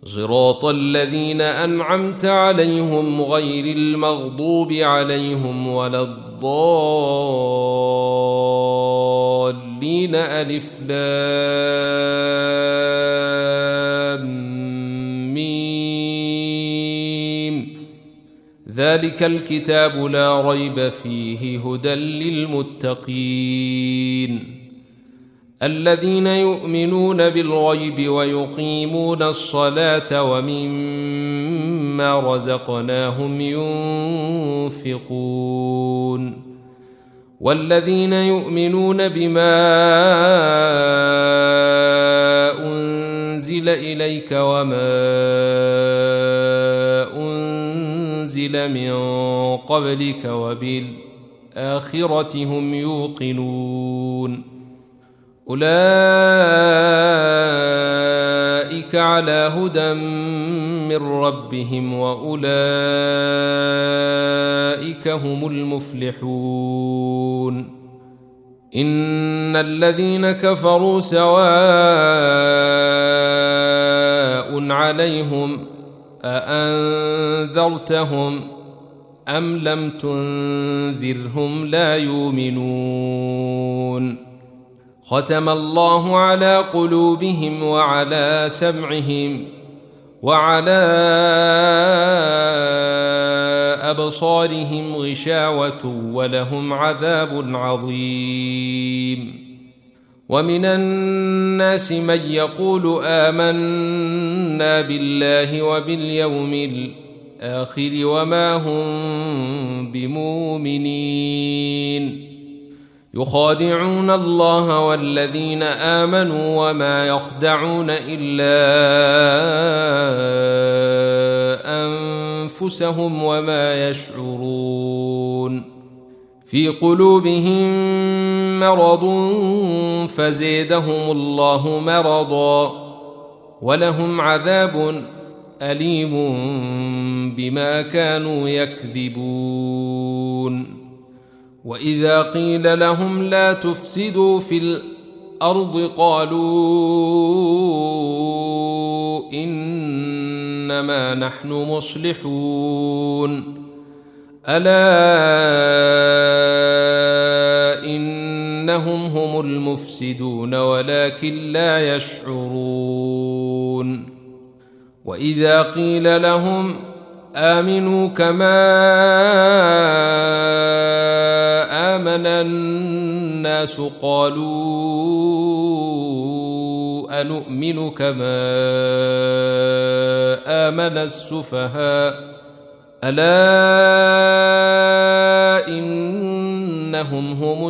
صراط الذين أنعمت عليهم غير المغضوب عليهم ولا الضالين. ألف لام ميم. ذلك الكتاب لا ريب فيه هدى للمتقين الذين يؤمنون بالغيب ويقيمون الصلاة ومما رزقناهم ينفقون والذين يؤمنون بما أنزل إليك وما أنزل من قبلك وبالآخرة هم يوقنون أولئك على هدى من ربهم وأولئك هم المفلحون. إن الذين كفروا سواء عليهم أأنذرتهم أم لم تنذرهم لا يؤمنون. ختم الله على قلوبهم وعلى سمعهم وعلى أبصارهم غشاوة ولهم عذاب عظيم. ومن الناس من يقول آمنا بالله وباليوم الآخر وما هم بمؤمنين يخادعون الله والذين آمنوا وما يخدعون إلا أنفسهم وما يشعرون. في قلوبهم مرض فزادهم الله مرضا ولهم عذاب أليم بما كانوا يكذبون. وإذا قيل لهم لا تفسدوا في الأرض قالوا إنما نحن مصلحون ألا إنهم هم المفسدون ولكن لا يشعرون. وإذا قيل لهم آمنوا كما آمن الناس قالوا أنؤمن كما آمن السفهاء ألا إنهم هم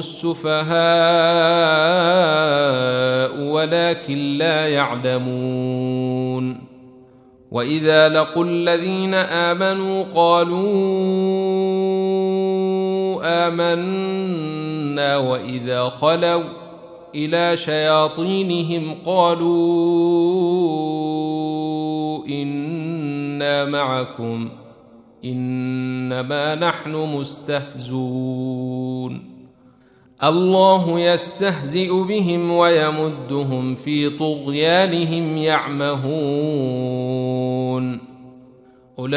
السفهاء ولكن لا يعلمون. وإذا لقوا الذين آمنوا قالوا آمنا وإذا خلوا إلى شياطينهم قالوا إنا معكم إنما نحن مستهزون. الله يستهزئ بهم ويمدهم في طغيانهم يعمهون. أولئك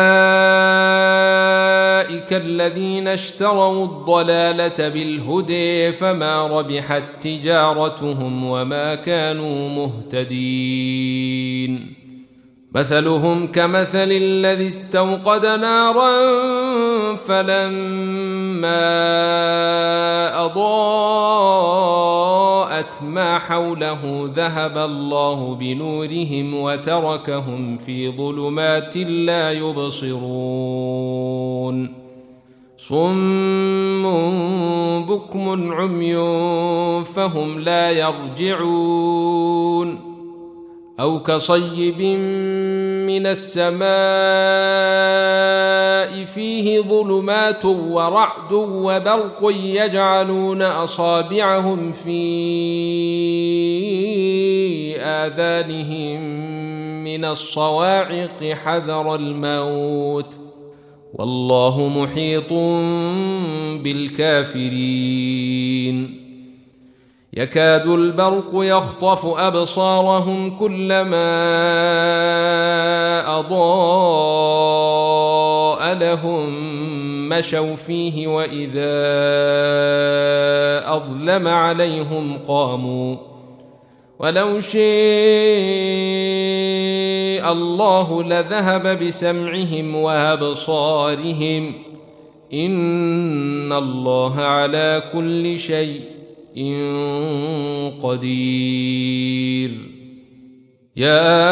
الذين اشتروا الضلالة بالهدى فما ربحت تجارتهم وما كانوا مهتدين. مثلهم كمثل الذي استوقد نارا فلما أضاءت ما حوله ذهب الله بنورهم وتركهم في ظلمات لا يبصرون. صم بكم عمي فهم لا يرجعون. أو كصيب من السماء فيه ظلمات ورعد وبرق يجعلون أصابعهم في آذانهم من الصواعق حذر الموت والله محيط بالكافرين. يكاد البرق يخطف أبصارهم كلما لهم مشوا فيه وإذا أظلم عليهم قاموا ولو شاء الله لذهب بسمعهم وأبصارهم إن الله على كل شيء قدير. يا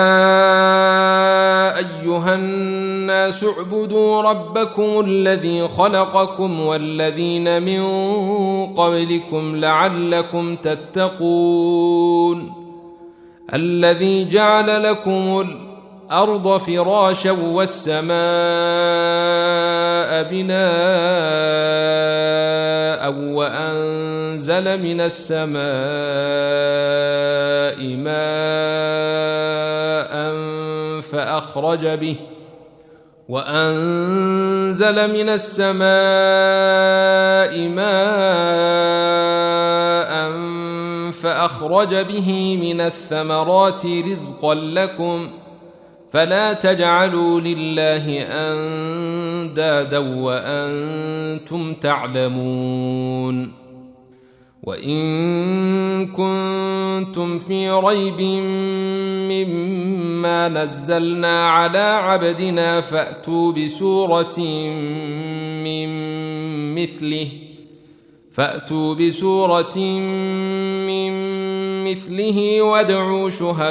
أيها الناس اعبدوا ربكم الذي خلقكم والذين من قبلكم لعلكم تتقون الذي جعل لكم الأرض فراشا والسماء بناء وأنزل من السماء ماء فأخرج به من الثمرات رزقا لكم فلا تجعلوا لله أندادا وأنتم تعلمون. وإن كنتم في ريب مما نزلنا على عبدنا فأتوا بسورة من مثله وادعوا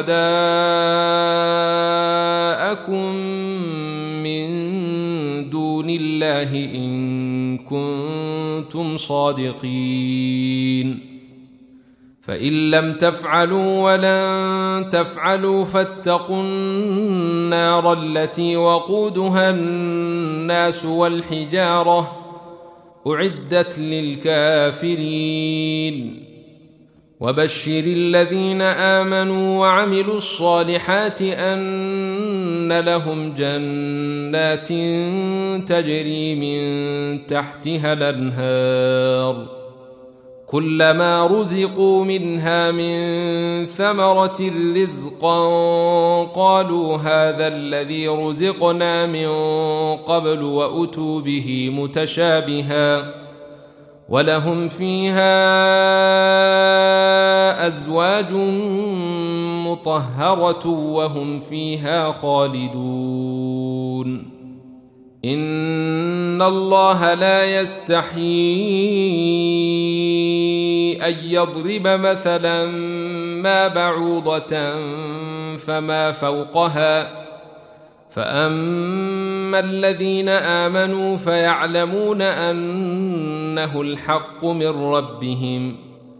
شهداءكم من دون الله إن كنتم صادقين. فإن لم تفعلوا ولن تفعلوا فاتقوا النار التي وقودها الناس والحجارة أعدت للكافرين. وبشر الذين آمنوا وعملوا الصالحات أن لهم جنات تجري من تحتها الأنهار كلما رزقوا منها من ثمرة رزقا قالوا هذا الذي رزقنا من قبل وأتوا به متشابها ولهم فيها أزواج مطهرة وهم فيها خالدون. إن الله لا يستحيي أن يضرب مثلا ما بعوضة فما فوقها فأما الذين آمنوا فيعلمون أنه الحق من ربهم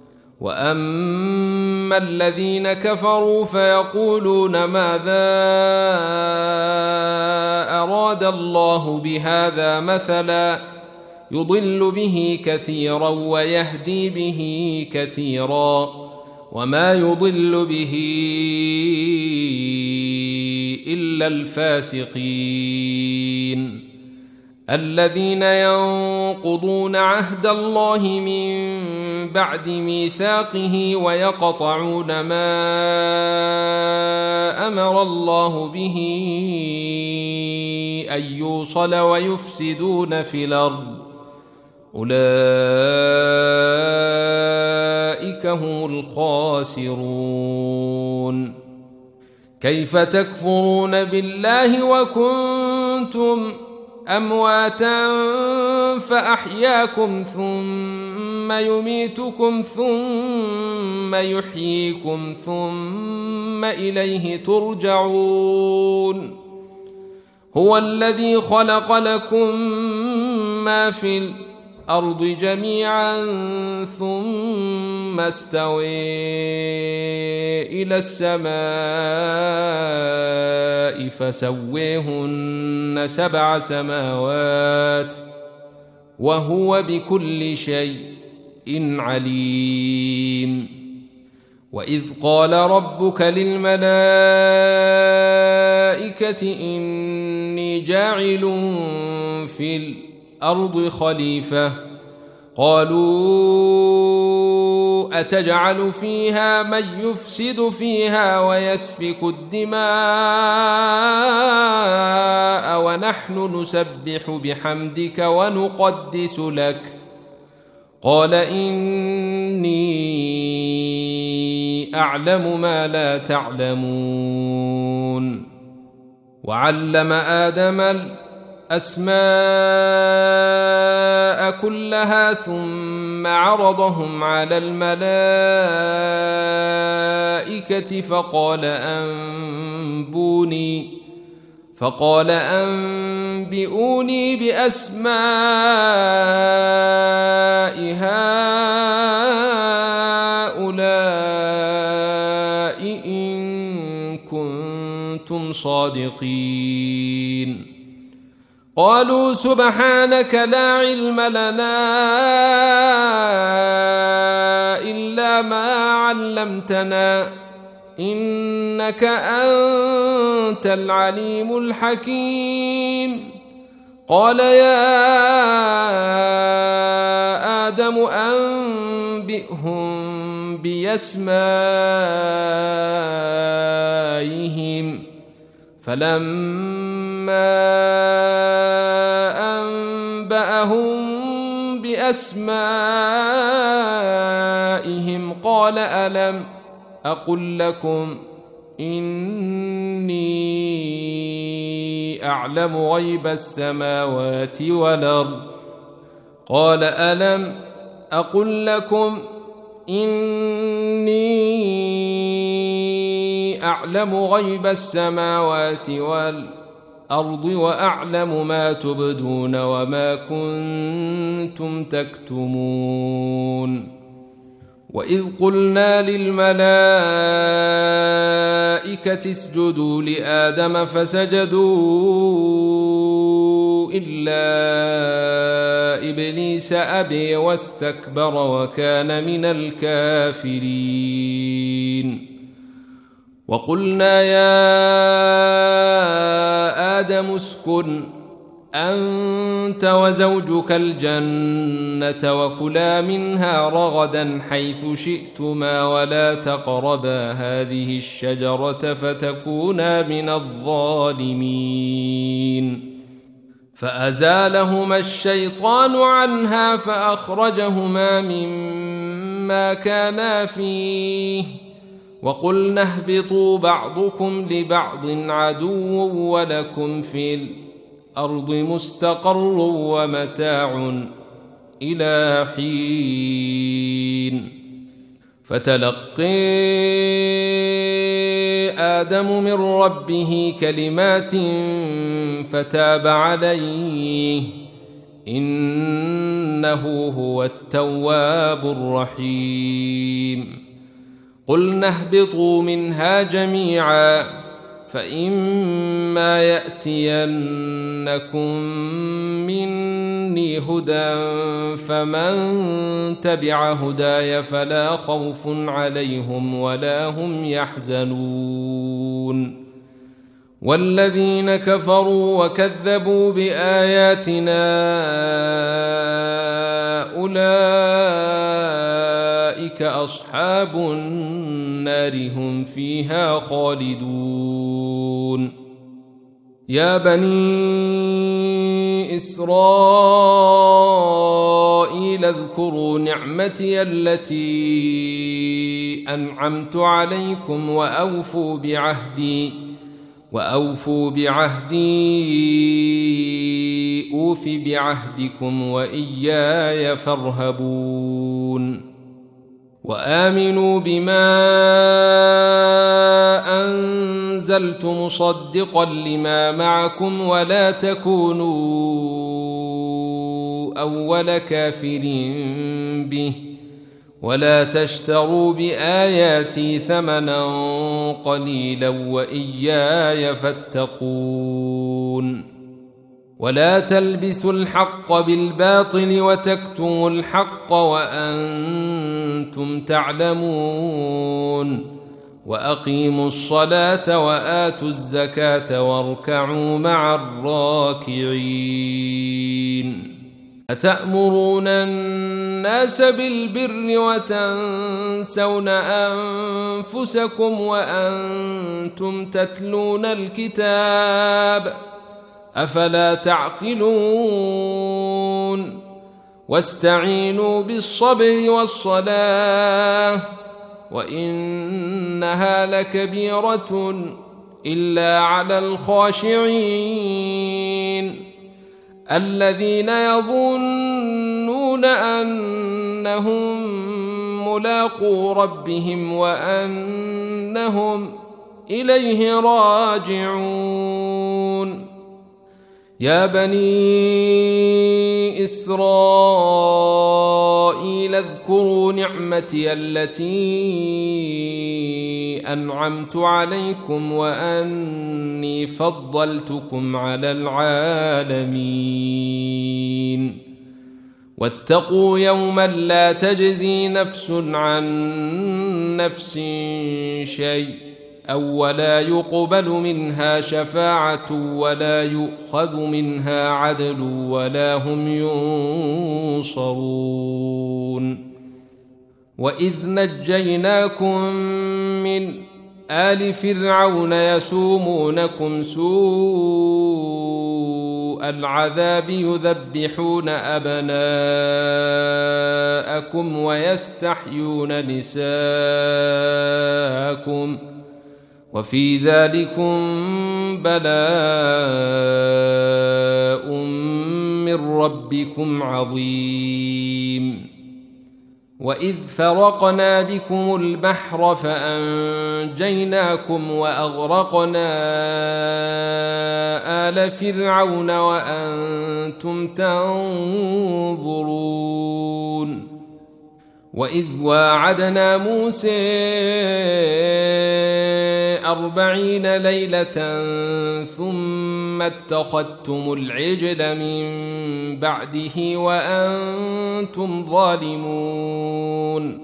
وأما الذين كفروا فيقولون ماذا أراد الله بهذا مثلا يضل به كثيرا ويهدي به كثيرا وما يضل به إلا الفاسقين الذين ينقضون عهد الله من بعد ميثاقه ويقطعون ما أمر الله به أن يوصل ويفسدون في الأرض أولئك هم الخاسرون. كيف تكفرون بالله وكنتم أمواتا فأحياكم ثم يميتكم ثم يحييكم ثم إليه ترجعون. هو الذي خلق لكم ما في الأرض جميعا ثم استوى إلى السماء فسويهن 7 سماوات وهو بكل شيء عليم. وإذ قال ربك للملائكة إني جاعل في الأرض خليفة قالوا أتجعل فيها من يفسد فيها ويسفك الدماء ونحن ونحن نسبح بحمدك ونقدس لك. قال إني أعلم ما لا تعلمون. وعلم آدم الأسماء كلها ثم عرضهم على الملائكة فقال أنبئوني بأسماء هؤلاء إن كنتم صادقين. قالوا سبحانك لا علم لنا إلا ما علمتنا إنك أنت العليم الحكيم. قال يا آدم أنبئهم بأسمائهم. فلما أنبأهم بأسمائهم قال ألم أقل لكم إني أعلم غيب السماوات والأرض. قال ألم أقل لكم إني أعلم غيب السماوات والأرض وأعلم ما تبدون وما كنتم تكتمون. وإذ قلنا للملائكة اسجدوا لآدم فسجدوا إلا إبليس أبي واستكبر وكان من الكافرين. وقلنا يا آدم اسكن أنت وزوجك الجنة وكلا منها رغدا حيث شئتما ولا تقربا هذه الشجرة فتكونا من الظالمين. فأزالهما الشيطان عنها فأخرجهما مما كانا فيه وقلنا اهبطوا بعضكم لبعض عدو ولكم في الأرض مستقر ومتاع إلى حين. فتلقي آدم من ربه كلمات فتاب عليه إنه هو التواب الرحيم. قلنا اهبطوا منها جميعا فإما يأتينكم مني هدى فمن تبع هداي فلا خوف عليهم ولا هم يحزنون. والذين كفروا وكذبوا بآياتنا أولئك أصحاب النار هم فيها خالدون. يا بني إسرائيل اذكروا نعمتي التي أنعمت عليكم وأوفوا بعهدي أوف بعهدكم وإياي فارهبون. وآمنوا بما أنزلت مصدقا لما معكم ولا تكونوا أول كافر به ولا تشتروا بآياتي ثمنا قليلا وإياي فاتقون. ولا تلبسوا الحق بالباطل وتكتموا الحق وأنتم تعلمون. وأقيموا الصلاة وآتوا الزكاة واركعوا مع الراكعين. أتأمرون الناس بالبر وتنسون أنفسكم وأنتم تتلون الكتاب أفلا تعقلون واستعينوا بالصبر والصلاة وإنها لكبيرة إلا على الخاشعين الذين يظنون أنهم ملاقو ربهم وأنهم إليه راجعون يا بني إسرائيل اذكروا نعمتي التي أنعمت عليكم وأني فضلتكم على العالمين واتقوا يوما لا تجزي نفس عن نفس شيء ولا يقبل منها شفاعة ولا يؤخذ منها عدل ولا هم ينصرون وإذ نجيناكم من آل فرعون يسومونكم سوء العذاب يذبحون أبناءكم ويستحيون نساءكم وفي ذلكم بلاء من ربكم عظيم وإذ فرقنا بكم البحر فأنجيناكم وأغرقنا آل فرعون وأنتم تنظرون وإذ واعدنا موسى 40 ليلة ثم اتخذتم العجل من بعده وأنتم ظالمون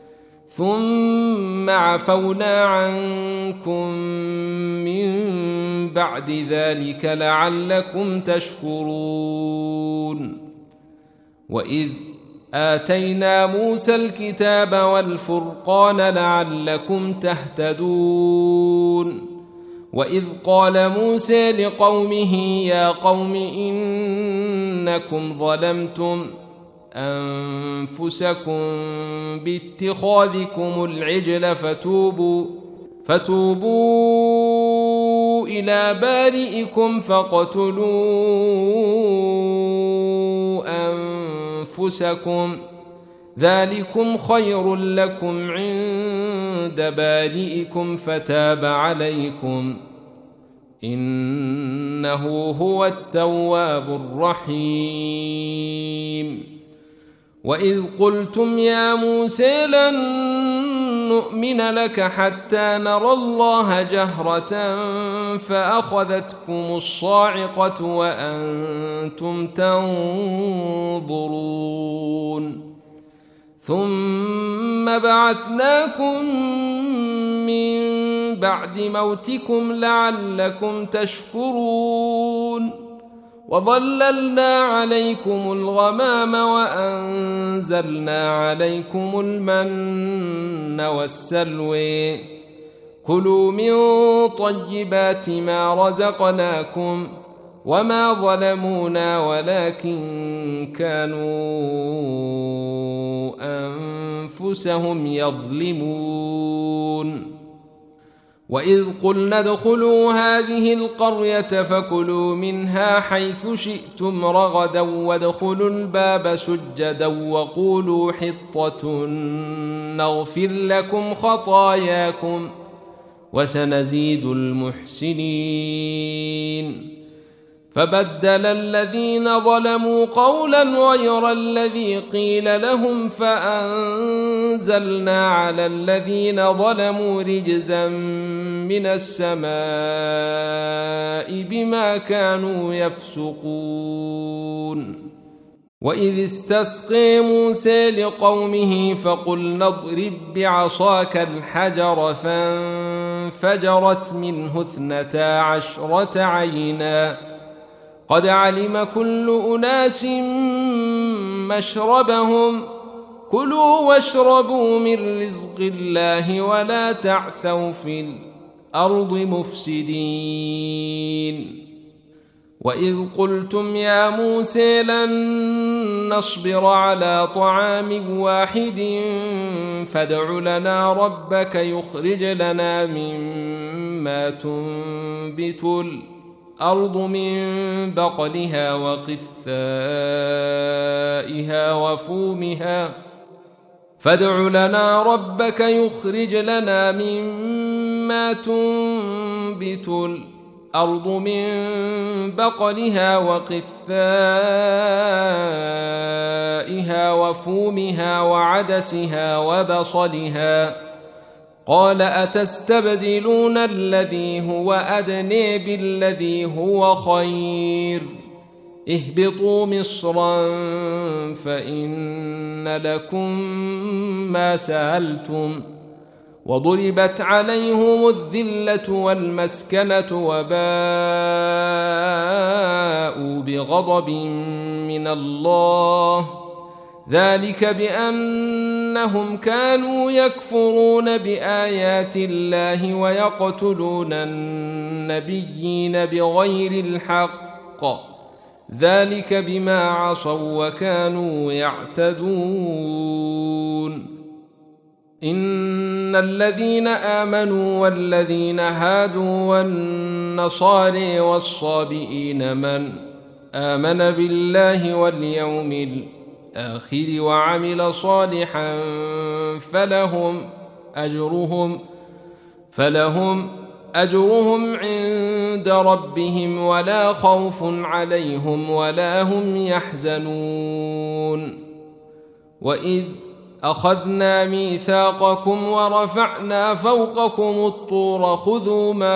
ثم عفونا عنكم من بعد ذلك لعلكم تشكرون وإذ آتينا موسى الكتاب والفرقان لعلكم تهتدون وإذ قال موسى لقومه يا قوم إنكم ظلمتم أنفسكم باتخاذكم العجل فتوبوا إلى بارئكم فاقتلوا أنفسكم ذلكم خير لكم عند بارئكم فتاب عليكم إنه هو التواب الرحيم وإذ قلتم يا موسى لن نؤمن لك حتى نرى الله جهرة فأخذتكم الصاعقة وأنتم تنظرون ثم بعثناكم من بعد موتكم لعلكم تشكرون وظللنا عليكم الغمام وأنزلنا عليكم المن والسلوى كلوا من طيبات ما رزقناكم وما ظلمونا ولكن كانوا أنفسهم يظلمون وإذ قلنا ادخلوا هذه القرية فكلوا منها حيث شئتم رغدا وادخلوا الباب سجدا وقولوا حطة نغفر لكم خطاياكم وسنزيد المحسنين فبدل الذين ظلموا قولا غير الذي قيل لهم فأنزلنا على الذين ظلموا رجزا من السماء بما كانوا يفسقون وإذ استسقى موسى لقومه فقلنا اضرب بعصاك الحجر فانفجرت منه 12 عينا قد علم كل أناس مشربهم كلوا واشربوا من رزق الله ولا تعثوا في الأرض مفسدين وإذ قلتم يا موسى لن نصبر على طعام واحد فادع لنا ربك يخرج لنا مما تنبت الأرض من بقلها وقثائها وفومها فادع لنا ربك يخرج لنا مما تنبت الأرض من بقلها وقثائها وفومها وعدسها وبصلها قال أتستبدلون الذي هو أدنى بالذي هو خير اهبطوا مصرا فإن لكم ما سألتم وضربت عليهم الذلة والمسكنة وباءوا بغضب من الله ذلك بأنهم كانوا يكفرون بآيات الله ويقتلون النبيين بغير الحق ذلك بما عصوا وكانوا يعتدون إن الذين آمنوا والذين هادوا والنصارى والصابئين من آمن بالله واليوم الآخر وعمل صالحا فلهم أجرهم عند ربهم ولا خوف عليهم ولا هم يحزنون وإذ أخذنا ميثاقكم ورفعنا فوقكم الطور خذوا ما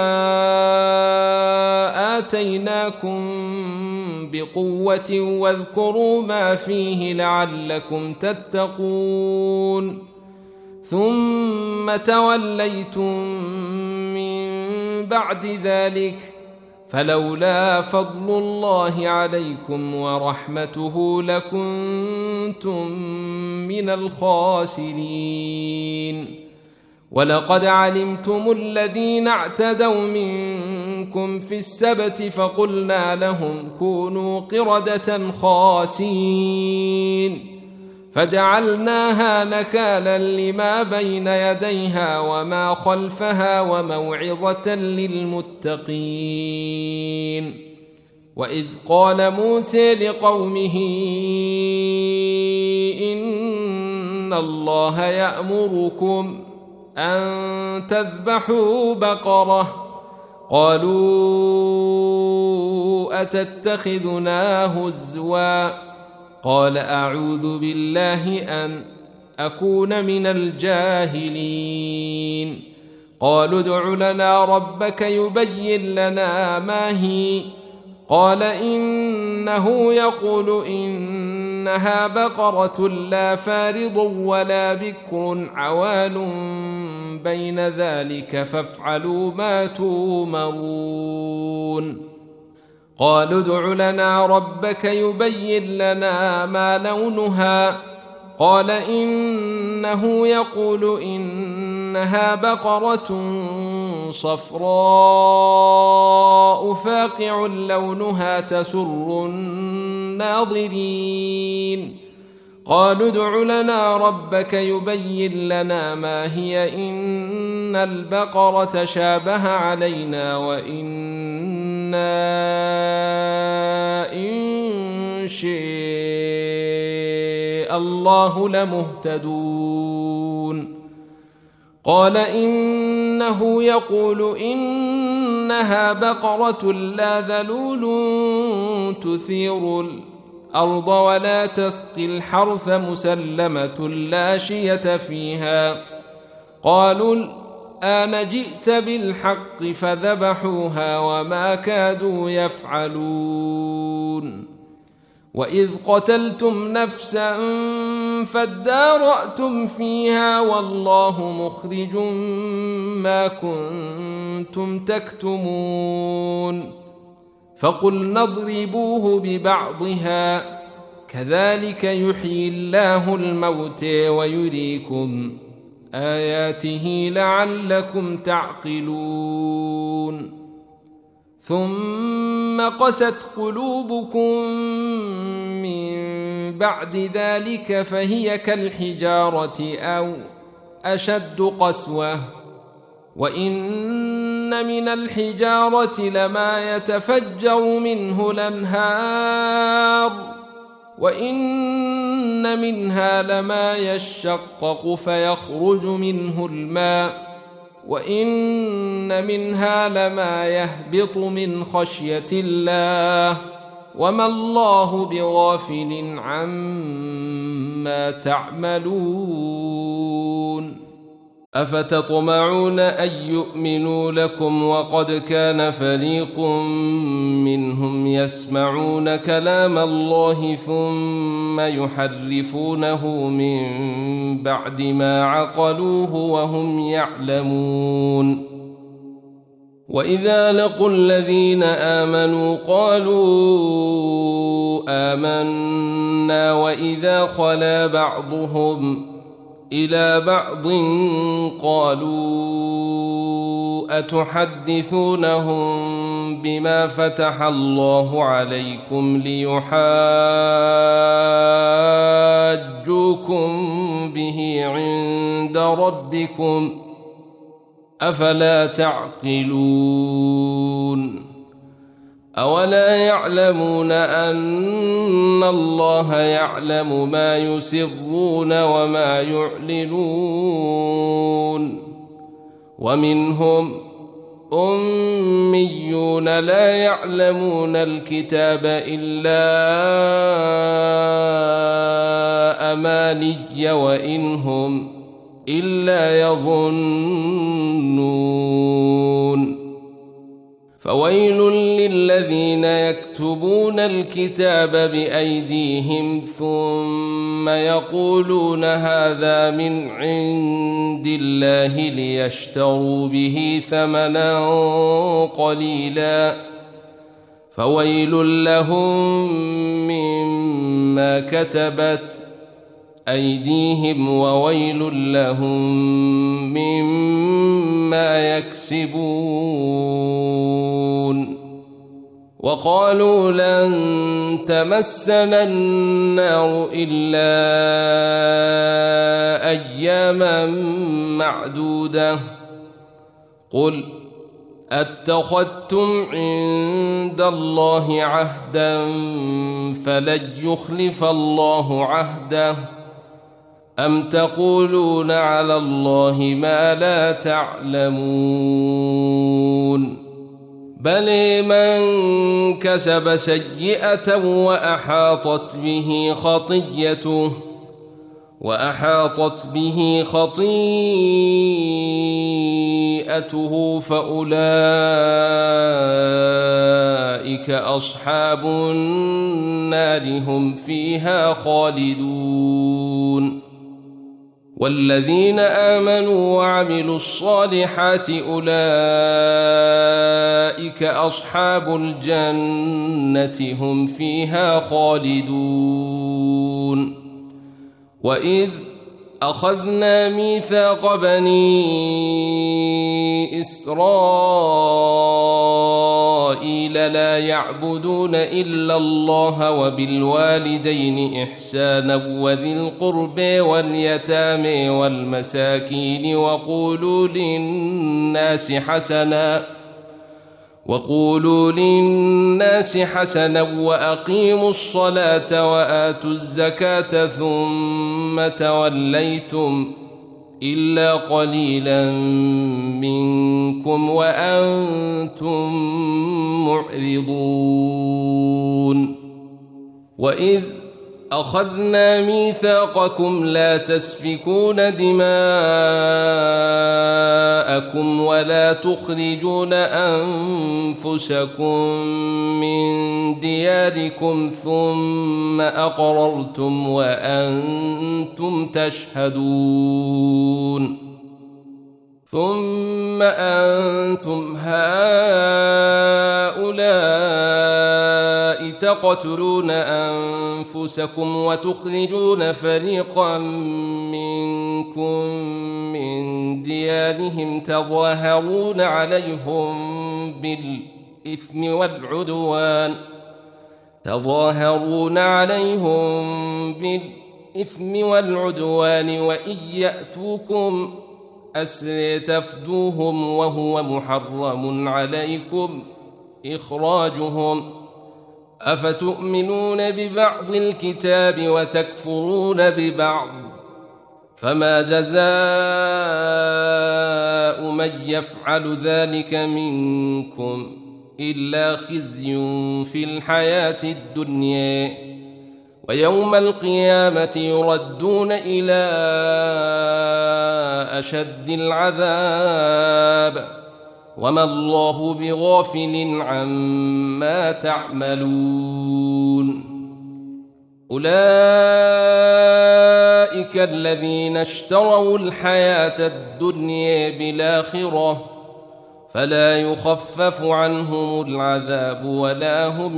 آتيناكم بقوة واذكروا ما فيه لعلكم تتقون ثم توليتم من بعد ذلك فلولا فضل الله عليكم ورحمته لكنتم من الخاسرين ولقد علمتم الذين اعتدوا منكم في السبت فقلنا لهم كونوا قردة خاسئين فجعلناها نكالا لما بين يديها وما خلفها وموعظة للمتقين وإذ قال موسى لقومه إن الله يأمركم أن تذبحوا بقرة قالوا أتتخذنا هزوا قال أعوذ بالله أن أكون من الجاهلين قالوا ادع لنا ربك يبين لنا ما هي قال إنه يقول إنها بقرة لا فارض ولا بكر عوان بين ذلك فافعلوا ما تؤمرون قالوا ادع لنا ربك يبين لنا ما لونها قال إنه يقول إنها بقرة صفراء فاقع لونها تسر الناظرين قالوا ادع لنا ربك يبين لنا ما هي إن البقرة شابه علينا وإنا إن شاء الله لمهتدون قال إنه يقول إنها بقرة لا ذلول تثير الأرض ولا تسقي الحرث مسلمة لا شية فيها قالوا الآن جئت بالحق فذبحوها وما كادوا يفعلون وإذ قتلتم نفسا فادارأتم فيها والله مخرج ما كنتم تكتمون فقلنا اضربوه ببعضها كذلك يحيي الله الموتى ويريكم آياته لعلكم تعقلون ثم قست قلوبكم من بعد ذلك فهي كالحجارة أو أشد قسوة وإن من الحجارة لما يتفجر منه الأنهار وإن منها لما يشقق فيخرج منه الماء وإن منها لما يهبط من خشية الله وما الله بغافل عما تعملون أفتطمعون أن يؤمنوا لكم وقد كان فريق منهم يسمعون كلام الله ثم يحرفونه من بعد ما عقلوه وهم يعلمون وإذا لقوا الذين آمنوا قالوا آمنا وإذا خلا بعضهم إلى بعض قالوا أتحدثونهم بما فتح الله عليكم ليحاجوكم به عند ربكم أفلا تعقلون أولا يعلمون أن الله يعلم ما يسرون وما يعلنون ومنهم أميون لا يعلمون الكتاب إلا أماني وإنهم إلا يظنون فويل للذين يكتبون الكتاب بأيديهم ثم يقولون هذا من عند الله ليشتروا به ثمنا قليلا فويل لهم مما كتبت أيديهم وويل لهم مما يكسبون وقالوا لن تمسنا النار إلا أياما معدودة قل أتخذتم عند الله عهدا فلن يخلف الله عهده أم تقولون على الله ما لا تعلمون بل من كسب سيئة وأحاطت به خطيئته فأولئك أصحاب النار هم فيها خالدون والذين آمنوا وعملوا الصالحات أولئك أصحاب الجنة هم فيها خالدون وإذ أخذنا ميثاق بني إسرائيل لا يعبدون إلا الله وبالوالدين إحسانا وذي القرب واليتامى والمساكين وقولوا للناس حسنا وأقيموا الصلاة وآتوا الزكاة ثم توليتم إلا قليلا منكم وأنتم معرضون وإذ أخذنا ميثاقكم لا تسفكون دماءكم ولا تخرجون أنفسكم من دياركم ثم أقررتم وأنتم تشهدون ثم أنتم هؤلاء تقتلون أنفسكم وتخرجون فريقا منكم من ديارهم تظاهرون عليهم بالإثم والعدوان تظاهرون عليهم بالإثم والعدوان وإن يأتوكم أسرى تفدوهم وهو محرم عليكم إخراجهم أفتؤمنون ببعض الكتاب وتكفرون ببعض فما جزاء من يفعل ذلك منكم إلا خزي في الحياة الدنيا ويوم القيامة يردون إلى أشد العذاب وما الله بغافل عما تعملون أولئك الذين اشتروا الحياة الدنيا بالآخرة فلا يخفف عنهم العذاب ولا هم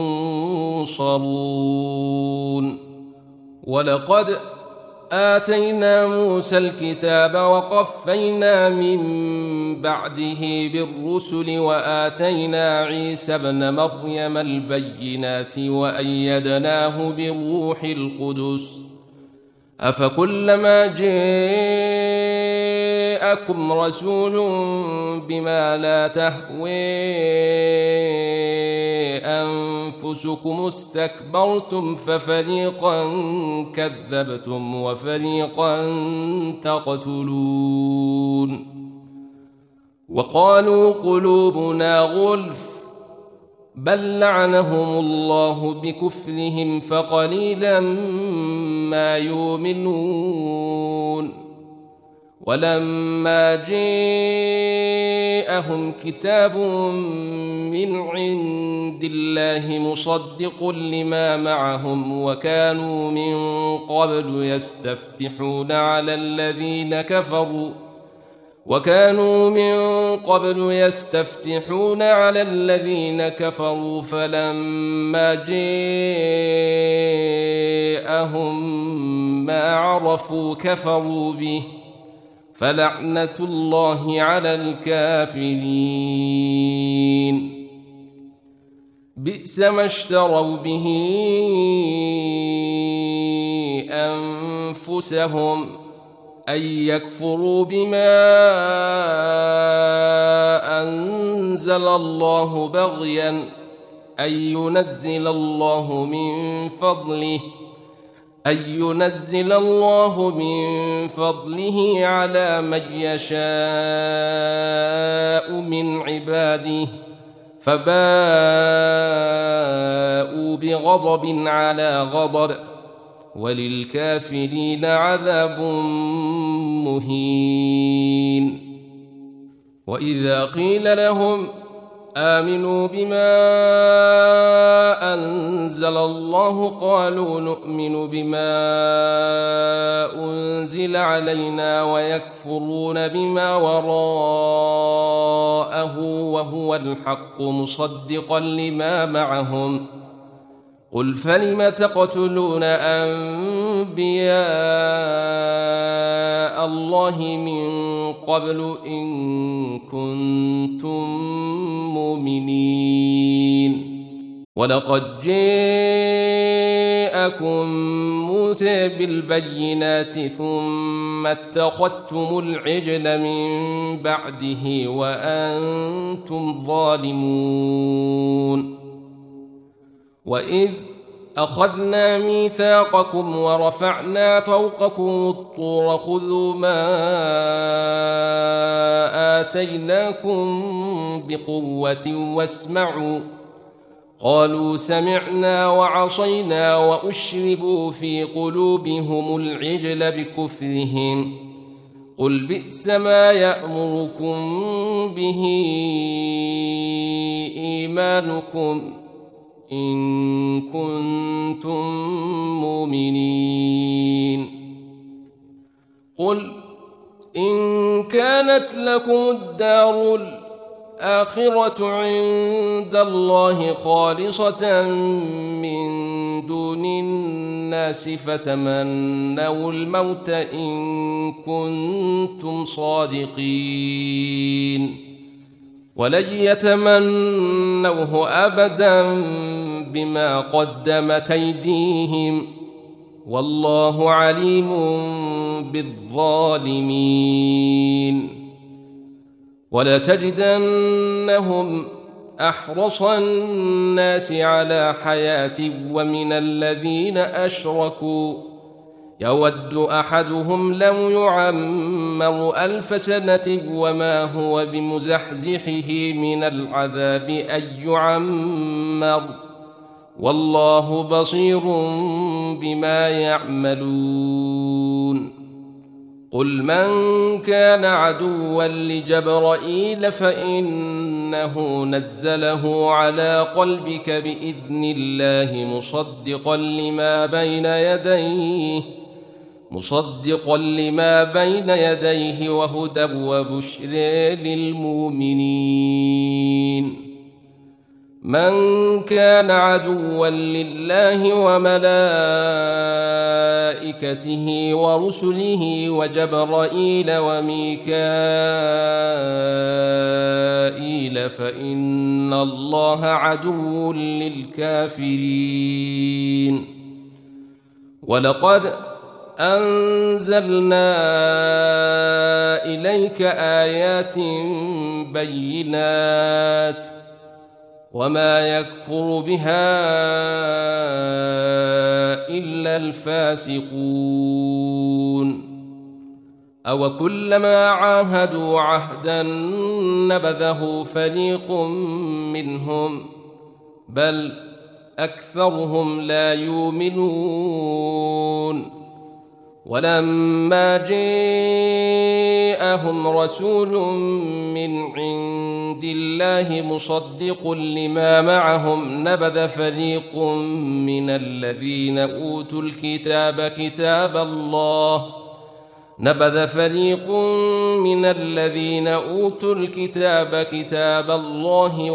ينصرون ولقد آتينا موسى الكتاب وقفينا من بعده بالرسل وآتينا عيسى ابن مريم البينات وأيدناه بروح القدس أفكلما جاءكم رسول بما لا تهوي أنفسكم استكبرتم ففريقا كذبتم وفريقا تقتلون وقالوا قلوبنا غلف بل لعنهم الله بكفرهم فقليلا ما يؤمنون ولما جاءهم كتاب من عند الله مصدق لما معهم وكانوا من قبل يستفتحون على الذين كفروا فلما جاءهم ما عرفوا كفروا به فلعنة الله على الكافرين بئس ما اشتروا به أنفسهم أن يكفروا بما أنزل الله بغيا أن ينزل الله من فضله على من يشاء من عباده فباءوا بغضب على غضب وللكافرين عذاب مهين وإذا قيل لهم آمنوا بما أنزل الله قالوا نؤمن بما أنزل علينا ويكفرون بما وراءه وهو الحق مصدقا لما معهم قل فلم تقتلون أنبياء الله من قبل إن كنتم مؤمنين ولقد جاءكم موسى بالبينات ثم اتخذتم العجل من بعده وأنتم ظالمون وإذ أخذنا ميثاقكم ورفعنا فوقكم الطور خذوا ما آتيناكم بقوة واسمعوا قالوا سمعنا وعصينا وأشربوا في قلوبهم العجل بكفرهم قل بئس ما يأمركم به إيمانكم إن كنتم مؤمنين قل إن كانت لكم الدار الآخرة عند الله خالصة من دون الناس فتمنوا الموت إن كنتم صادقين ولن يتمنوه أبدا بما قدمت أيديهم والله عليم بالظالمين. ولتجدنهم أحرص الناس على حياة ومن الذين أشركوا يود أحدهم لو يعمر 1000 سنة وما هو بمزحزحه من العذاب أن يعمر والله بصير بما يعملون. قل من كان عدوا لجبرائيل فإنه نزله على قلبك بإذن الله مصدقا لما بين يديه وهدى وبشر للمؤمنين. من كان عدوا لله وملائكته ورسله وجبرائيل وميكائيل فإن الله عدو للكافرين. ولقد أنزلنا إليك آيات بينات وما يكفر بها إلا الفاسقون. أو كلما عاهدوا عهدا نبذه فريق منهم بل أكثرهم لا يؤمنون. ولما جاءهم رسول من عند الله مصدق لما معهم نبذ فريق من الذين أوتوا الكتاب كتاب الله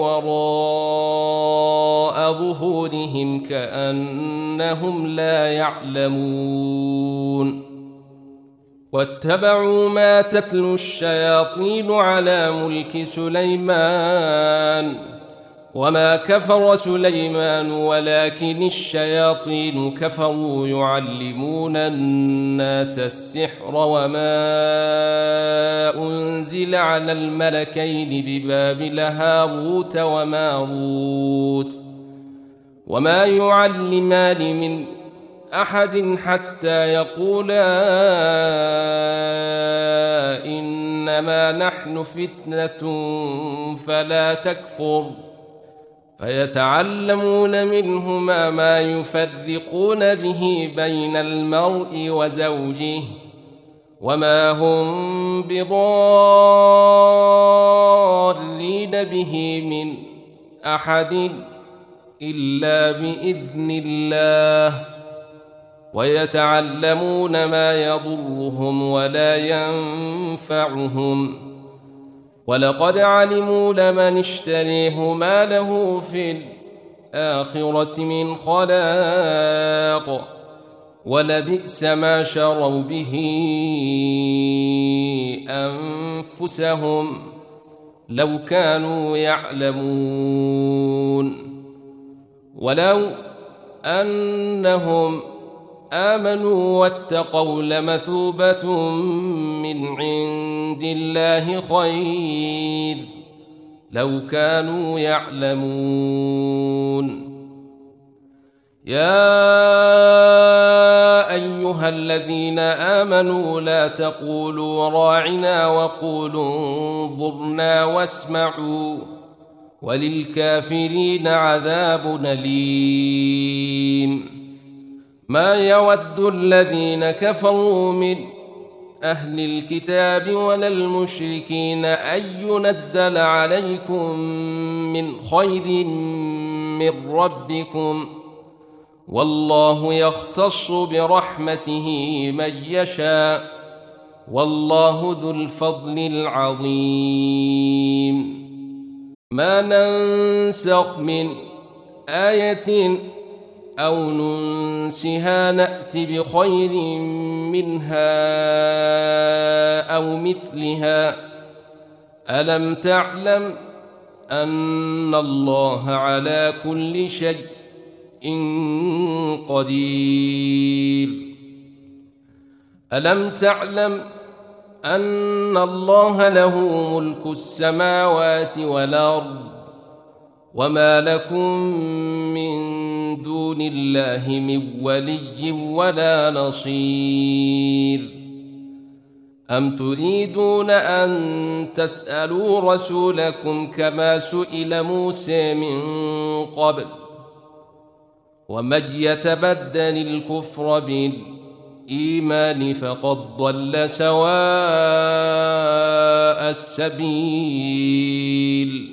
وراء ظهورهم كأنهم لا يعلمون. واتبعوا ما تتلو الشياطين على ملك سليمان وما كفر سليمان ولكن الشياطين كفروا يعلمون الناس السحر وما أنزل على الملكين ببابل هاروت وماروت وما يعلمان من أحد حتى يقولا إنما نحن فتنة فلا تكفر فيتعلمون منهما ما يفرقون به بين المرء وزوجه وما هم بضارين به من أحد إلا بإذن الله ويتعلمون ما يضرهم ولا ينفعهم ولقد علموا لمن اشتريه ما له في الآخرة من خلاق ولبئس ما شروا به أنفسهم لو كانوا يعلمون. ولو أنهم آمنوا واتقوا لمثوبة من عند الله خير لو كانوا يعلمون. يا أيها الذين آمنوا لا تقولوا راعنا وقولوا انظرنا واسمعوا وللكافرين عذاب أليم. ما يود الذين كفروا من أهل الكتاب ولا المشركين أن ينزل عليكم من خير من ربكم والله يختص برحمته من يشاء والله ذو الفضل العظيم. ما ننسخ من آية أو ننسها نأت بخير منها أو مثلها ألم تعلم أن الله على كل شيء قدير. ألم تعلم أن الله له ملك السماوات والأرض وما لكم من دون الله من ولي ولا نصير؟ أم تريدون أن تسألوا رسولكم كما سئل موسى من قبل؟ ومن يتبدل الكفر بالإيمان فقد ضل سواء السبيل.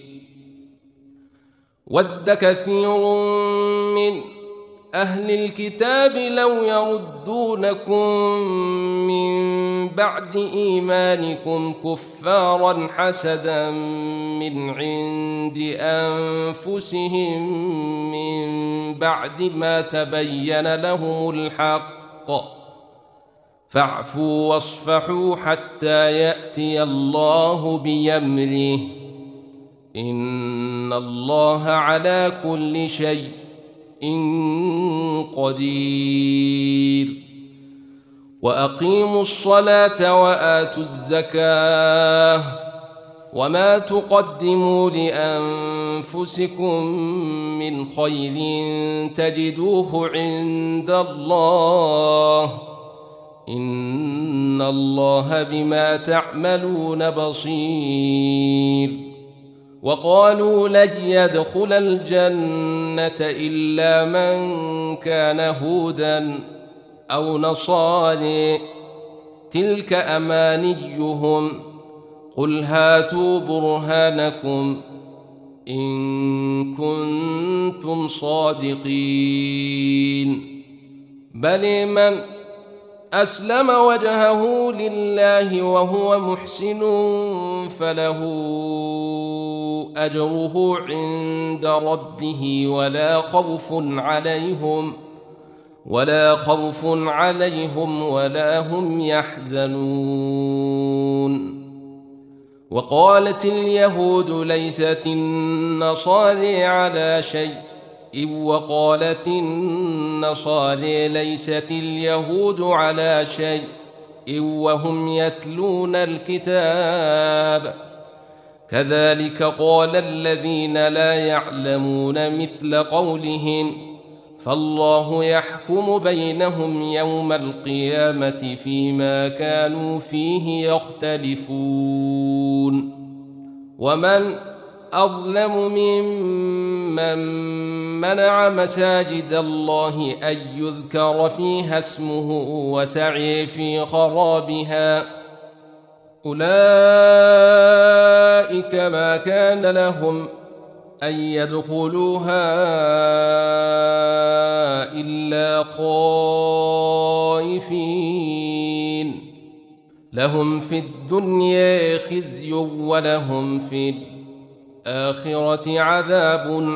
ود كثير من أهل الكتاب لو يردونكم من بعد إيمانكم كفارا حسدا من عند أنفسهم من بعد ما تبين لهم الحق، فاعفوا واصفحوا حتى يأتي الله بأمره، إن الله على كل شيء قدير. وأقيموا الصلاة وآتوا الزكاة وما تقدموا لأنفسكم من خير تجدوه عند الله، إن الله بما تعملون بصير. وقالوا لن يدخل الجنة إلا من كان هودا أو نصارى، تلك أمانيهم، قل هاتوا برهانكم إن كنتم صادقين. بل من أسلم وجهه لله وهو محسن فله أجره عند ربه ولا خوف عليهم ولا هم يحزنون. وقالت اليهود ليست النصارى على شيء، وقالت النصارى ليست اليهود على شيء وهم يتلون الكتاب، كذلك قال الذين لا يعلمون مثل قولهم، فالله يحكم بينهم يوم القيامة فيما كانوا فيه يختلفون. ومن أظلم ممن منع مساجد الله أن يذكر فيها اسمه وسعي في خرابها، أولئك ما كان لهم أن يدخلوها إلا خائفين، لهم في الدنيا خزي ولهم في الآخرة عذاب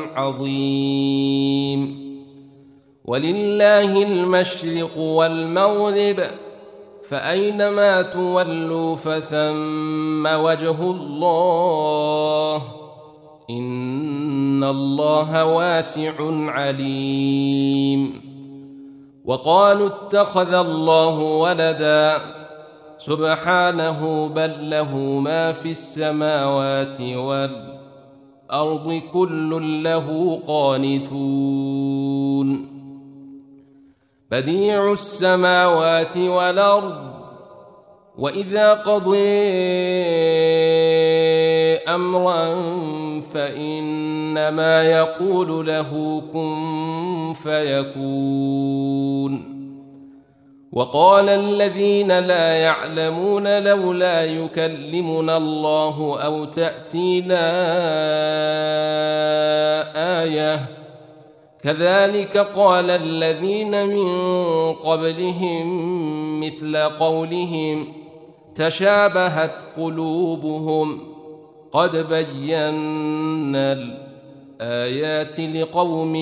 عظيم. ولله المشرق والمغرب، فأينما تولوا فثم وجه الله، إن الله واسع عليم. وقالوا اتخذ الله ولدا، سبحانه بل له ما في السماوات والأرض كل له قانتون. بديع السماوات والأرض، وإذا قضي أمرا فإنما يقول له كن فيكون. وقال الذين لا يعلمون لولا يكلمنا الله أو تأتينا آية، كذلك قال الذين من قبلهم مثل قولهم تشابهت قلوبهم، قد بينا الآيات لقوم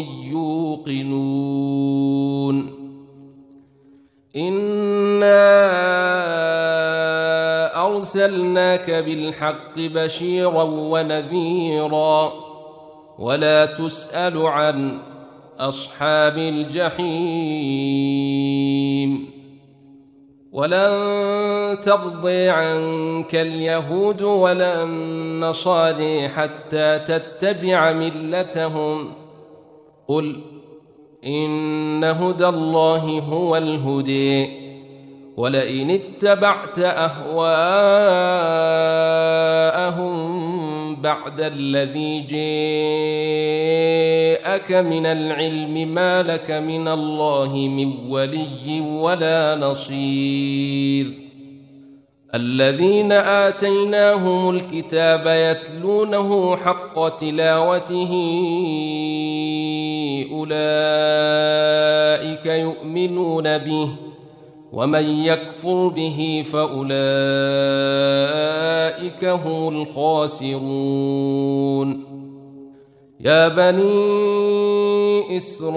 يوقنون. إنا أرسلناك بالحق بشيرا ونذيرا ولا تسأل عن أصحاب الجحيم. ولن ترضي عنك اليهود ولا النصارى حتى تتبع ملتهم قل إن هدى الله هو الهدي ولئن اتبعت أهواءهم بعد الذي جاءك من العلم ما لك من الله من ولي ولا نصير. الذين آتيناهم الكتاب يتلونه حق تلاوته أولئك يؤمنون به ومن يكفر به فأولئك هم الخاسرون. يا بني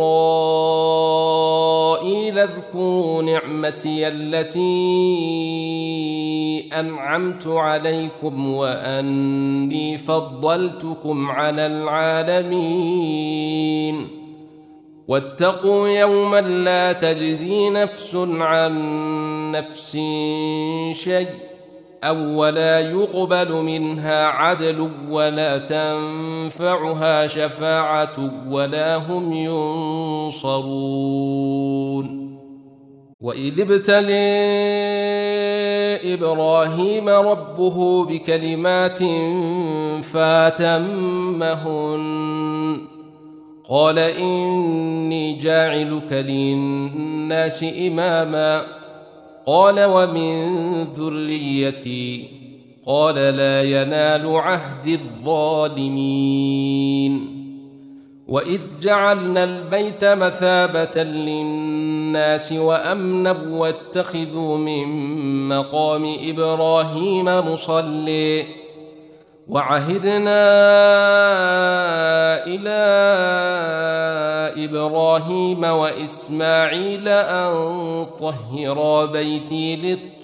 إسرائيل اذكروا نعمتي التي أنعمت عليكم وأني فضلتكم على العالمين. واتقوا يوما لا تجزي نفس عن نفس شيئا ولا يقبل منها عدل ولا تنفعها شفاعة ولا هم ينصرون. وإذ ابتلى إبراهيم ربه بكلمات فأتمهن قال إني جاعلك للناس إماما قال ومن ذريتي قال لا ينال عهد الظالمين. وإذ جعلنا البيت مثابة للناس وأمنا واتخذوا من مقام إبراهيم مصلى وعهدنا إلى إبراهيم وإسماعيل أن طهرا بيتي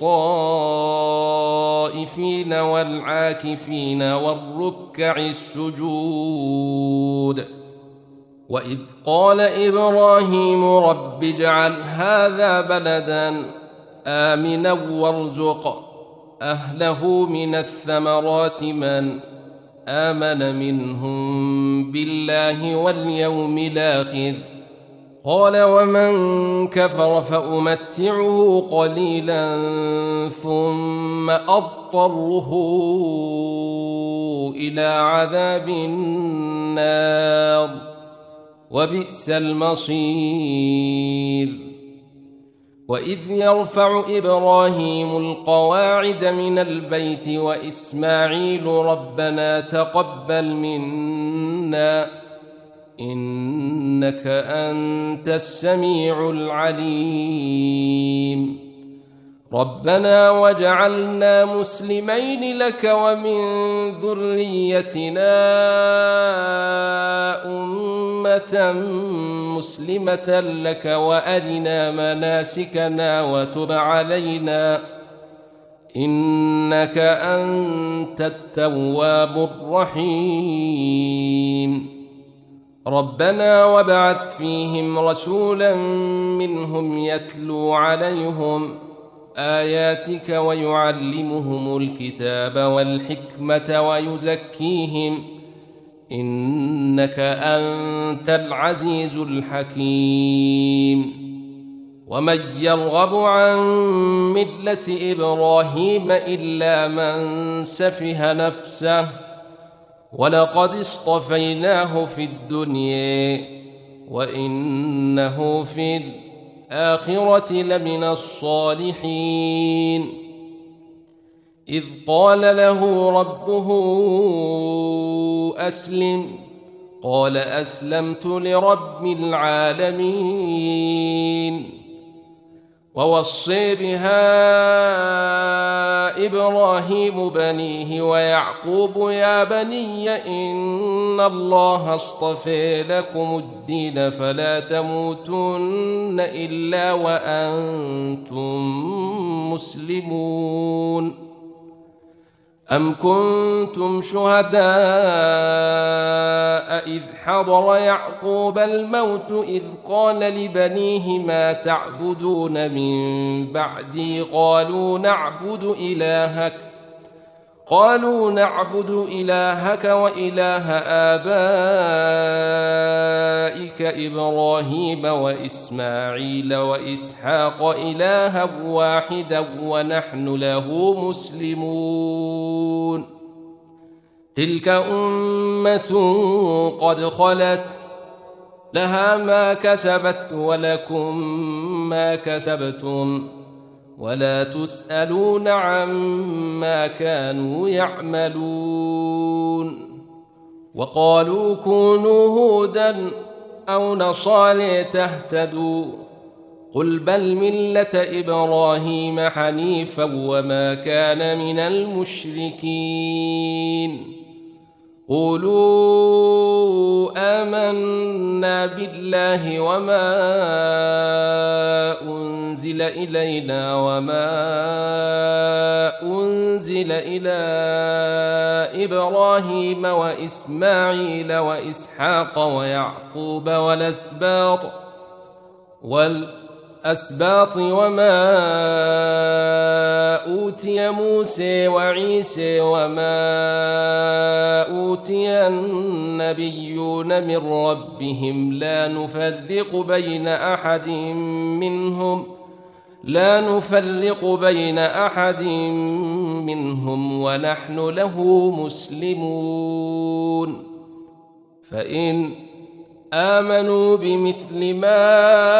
للطائفين والعاكفين والركع السجود. وإذ قال إبراهيم رب اجعل هذا بلدا آمنا وارزق أهله من الثمرات من آمن منهم بالله واليوم الآخر قال ومن كفر فأمتعه قليلا ثم أضطره إلى عذاب النار وبئس المصير. وإذ يرفع إبراهيم القواعد من البيت وإسماعيل ربنا تقبل منا إنك أنت السميع العليم. ربنا وجعلنا مسلمين لك ومن ذريتنا أمة مسلمة لك وأرنا مناسكنا وتب علينا إنك أنت التواب الرحيم. ربنا وابعث فيهم رسولا منهم يتلو عليهم آياتك ويعلمهم الكتاب والحكمة ويزكيهم إنك أنت العزيز الحكيم. ومن يرغب عن ملة إبراهيم إلا من سفه نفسه ولقد اصطفيناه في الدنيا وإنه في الآخرة لمن الصالحين. إذ قال له ربه أسلم قال أسلمت لرب العالمين. ووصي بها إبراهيم بنيه ويعقوب يا بني إن الله اصطفى لكم الدين فلا تموتن إلا وأنتم مسلمون. أم كنتم شهداء إذ حضر يعقوب الموت إذ قال لبنيه ما تعبدون من بعدي قالوا نعبد إلهك وإله آبائك إبراهيم وإسماعيل وإسحاق إلها واحدا ونحن له مسلمون تلك أمة قد خلت لها ما كسبت ولكم ما كسبتم ولا تسألون عما كانوا يعملون وقالوا كونوا هودا أو نصارى تهتدوا قل بل ملة إبراهيم حنيفا وما كان من المشركين قولوا آمنا بالله وما أنزل إلينا وما أنزل إلى إبراهيم وإسماعيل وإسحاق ويعقوب والأسباط وما أوتي موسى وعيسى وما أوتي النبيون من ربهم لا نفرق بين أحد منهم ونحن له مسلمون فإن آمنوا بمثل ما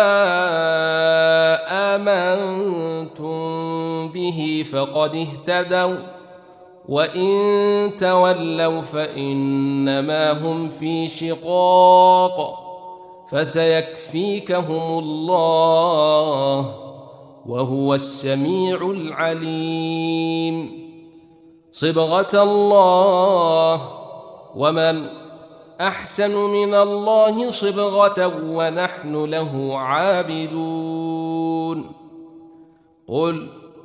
آمنتم به فقد اهتدوا وإن تولوا فإنما هم في شقاق فسيكفيكهم الله وهو السميع العليم صبغة الله ومن أحسن من الله صبغة ونحن له عابدون قل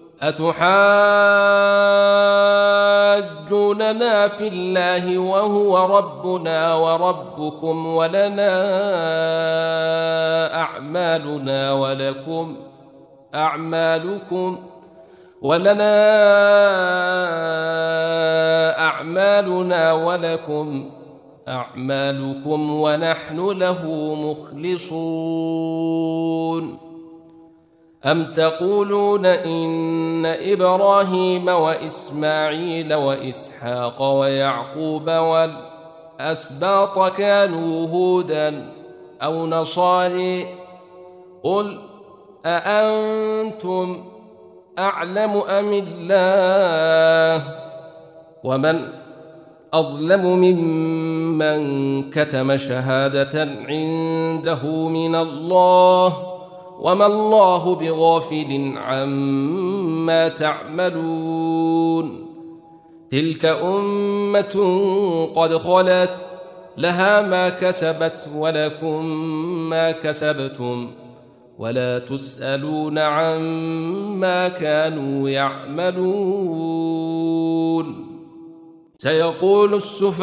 أتحاجوننا في الله وهو ربنا وربكم ولنا أعمالنا ولكم أعمالكم ونحن له مخلصون أم تقولون إن إبراهيم وإسماعيل وإسحاق ويعقوب والأسباط كانوا هودا أو نصارى قل أأنتم أعلم أم الله ومن أظلم ممن كتم شهادة عنده من الله وما الله بغافل عما تعملون تلك أمة قد خلت لها ما كسبت ولكم ما كسبتم ولا تسألون عما كانوا يعملون سيقول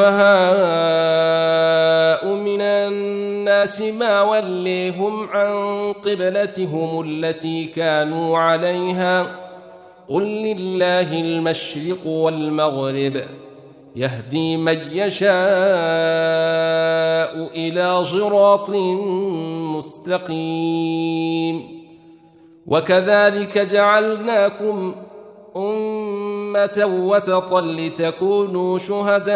السفهاء من الناس ما وليهم عن قبلتهم التي كانوا عليها قل لله المشرق والمغرب يهدي من يشاء إلى صراط مستقيم وكذلك جعلناكم أمة وسطا لتكونوا شهداء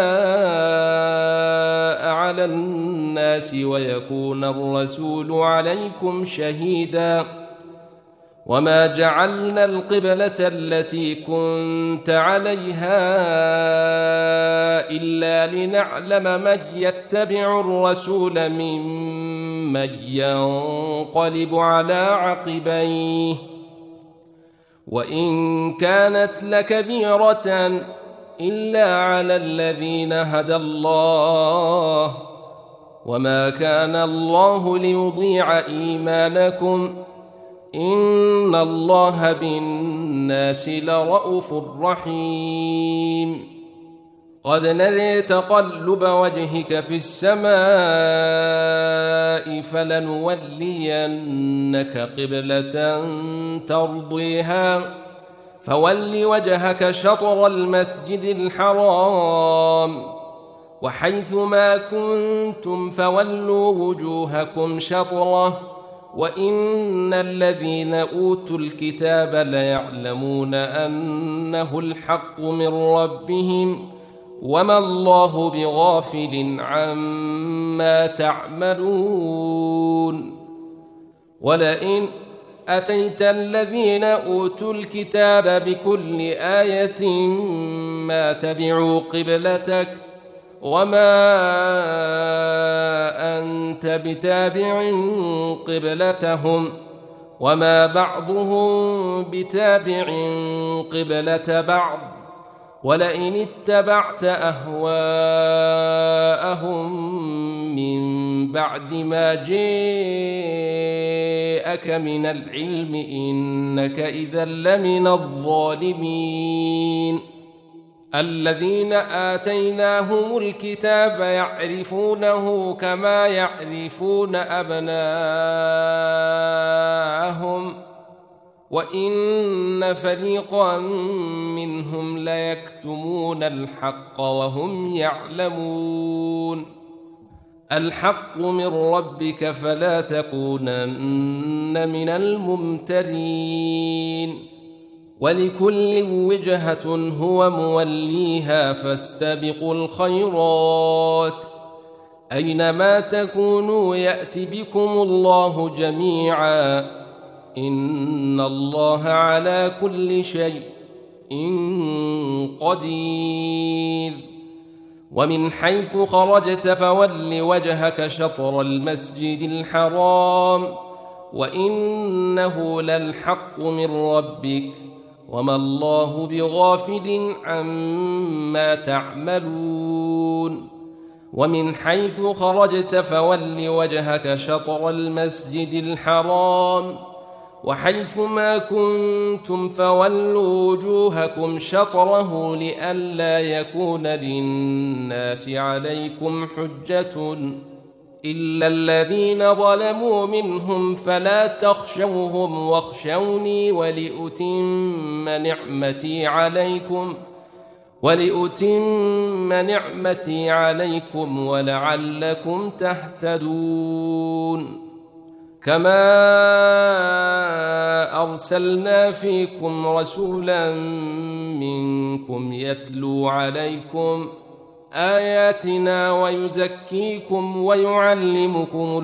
على الناس ويكون الرسول عليكم شهيدا وما جعلنا القبلة التي كنت عليها إلا لنعلم من يتبع الرسول ممن ينقلب على عقبيه وإن كانت لكبيرة إلا على الذين هدى الله وما كان الله ليضيع إيمانكم إن الله بالناس لرءوف رحيم قد نري تقلب وجهك في السماء فلنولينك قبلة ترضيها فول وجهك شطر المسجد الحرام وحيث ما كنتم فولوا وجوهكم شطره وإن الذين أوتوا الكتاب ليعلمون أنه الحق من ربهم وما الله بغافل عما تعملون ولئن أتيت الذين أوتوا الكتاب بكل آية ما تبعوا قبلتك وما أنت بتابع قبلتهم وما بعضهم بتابع قبلة بعض ولئن اتبعت أهواءهم من بعد ما جاءك من العلم إنك إذا لمن الظالمين الذين آتيناهم الكتاب يعرفونه كما يعرفون أبناءهم وإن فريقا منهم ليكتمون الحق وهم يعلمون الحق من ربك فلا تكونن من الممترين ولكل وجهة هو موليها فاستبقوا الخيرات أينما تكونوا يأت بكم الله جميعا إن الله على كل شيء قدير ومن حيث خرجت فول وجهك شطر المسجد الحرام وإنه للحق من ربك وما الله بغافل عما تعملون ومن حيث خرجت فول وجهك شطر المسجد الحرام وحيث ما كنتم فولوا وجوهكم شطره لئلا يكون للناس عليكم حجة إلا الذين ظلموا منهم فلا تخشوهم واخشوني ولأتم نعمتي عليكم ولعلكم تهتدون كما أرسلنا فيكم رسولا منكم يتلو عليكم آياتنا ويزكيكم ويعلمكم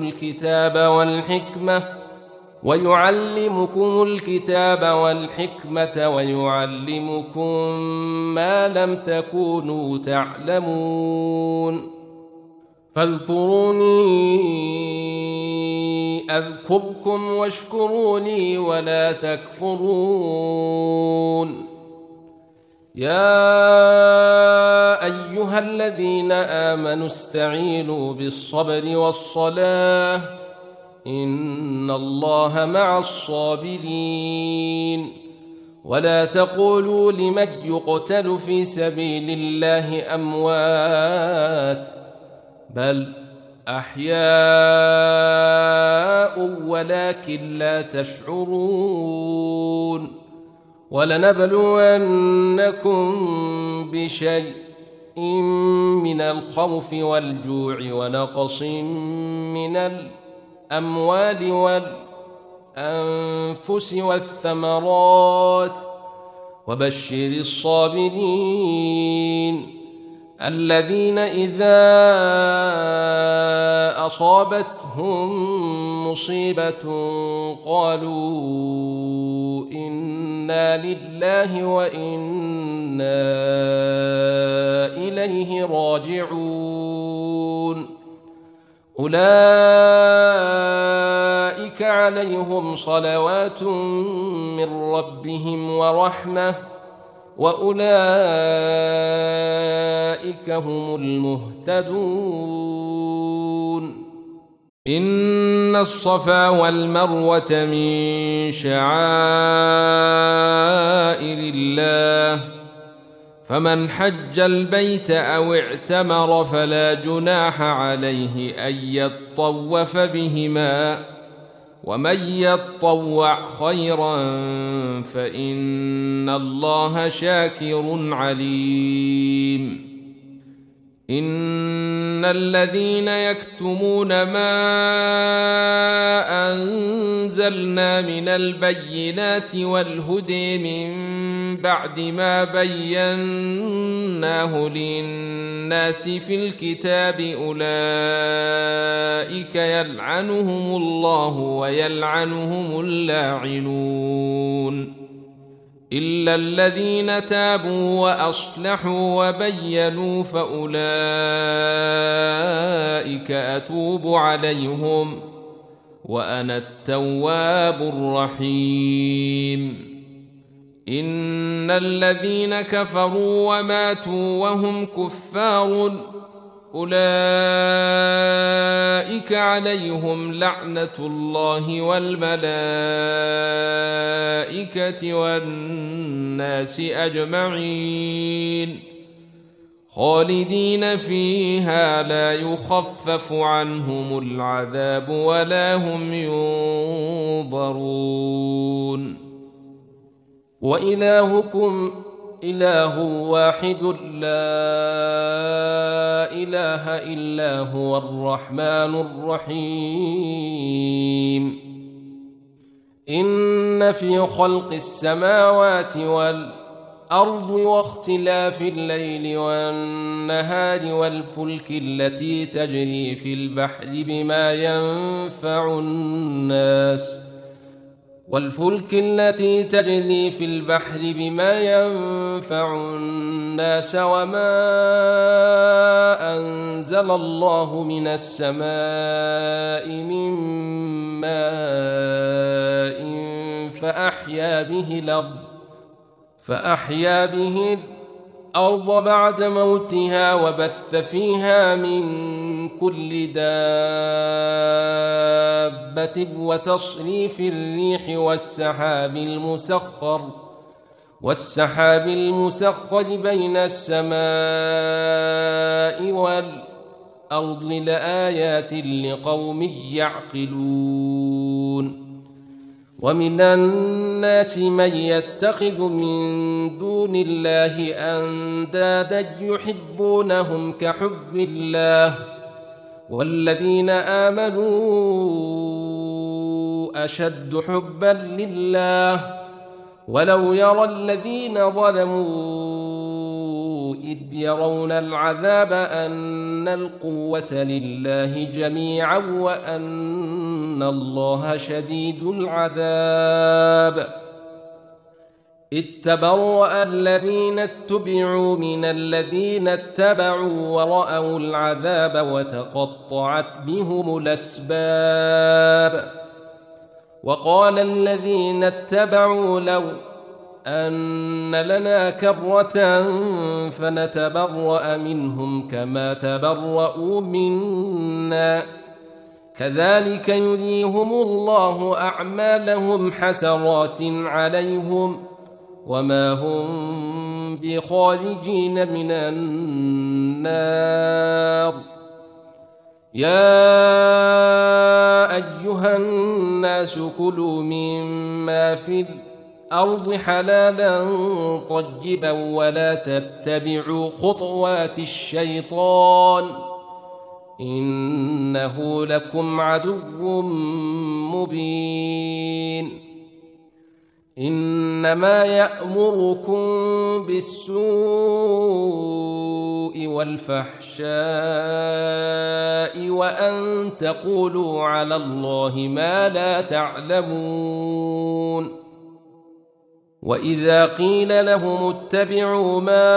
الكتاب والحكمة ويعلمكم ما لم تكونوا تعلمون فاذكروني أذكركم واشكروني ولا تكفرون يا أيها الذين آمنوا استعينوا بالصبر والصلاة إن الله مع الصابرين ولا تقولوا لمن يقتل في سبيل الله أموات بل أحياء ولكن لا تشعرون ولنبلونكم بشيء من الخوف والجوع ونقص من الأموال والأنفس والثمرات وبشر الصابرين الذين إذا أصابتهم مصيبة قالوا إنا لله وإنا إليه راجعون أولئك عليهم صلوات من ربهم ورحمة وأولئك هم المهتدون إن الصفا والمروة من شعائر الله فمن حج البيت أو اعتمر فلا جناح عليه أن يطوف بهما ومن يطوع خيرا فإن الله شاكر عليم إن الذين يكتمون ما أنزلنا من البينات والهدى من بعد ما بيناه للناس في الكتاب أولئك يلعنهم الله ويلعنهم اللاعنون إلا الذين تابوا وأصلحوا وبينوا فأولئك أتوب عليهم وأنا التواب الرحيم إن الذين كفروا وماتوا وهم كفار أولئك عليهم لعنة الله والملائكة والناس أجمعين خالدين فيها لا يخفف عنهم العذاب ولا هم ينظرون وإلهكم إله واحد لا إله إلا هو الرحمن الرحيم إن في خلق السماوات والأرض واختلاف الليل والنهار والفلك التي تجري في البحر بما ينفع الناس وما أنزل الله من السماء من ماء فأحيا به الأرض بعد موتها وبث فيها من كل دابة وتصريف الريح والسحاب المسخر بين السماء والأرض لآيات لقوم يعقلون ومن الناس من يتخذ من دون الله أندادا يحبونهم كحب الله والذين آمنوا أشد حبا لله ولو يرى الذين ظلموا إذ يرون العذاب أن القوة لله جميعا وأن الله شديد العذاب إذ تبرأ الذين اتبعوا من الذين اتبعوا ورأوا العذاب وتقطعت بهم الأسباب وقال الذين اتبعوا لو أن لنا كرة فنتبرأ منهم كما تبرأوا منا كذلك يريهم الله أعمالهم حسرات عليهم وما هم بخارجين من النار يا أيها الناس كلوا مما في الأرض حلالا طيبا ولا تتبعوا خطوات الشيطان إنه لكم عدو مبين إنما يأمركم بالسوء والفحشاء وأن تقولوا على الله ما لا تعلمون وإذا قيل لهم اتبعوا ما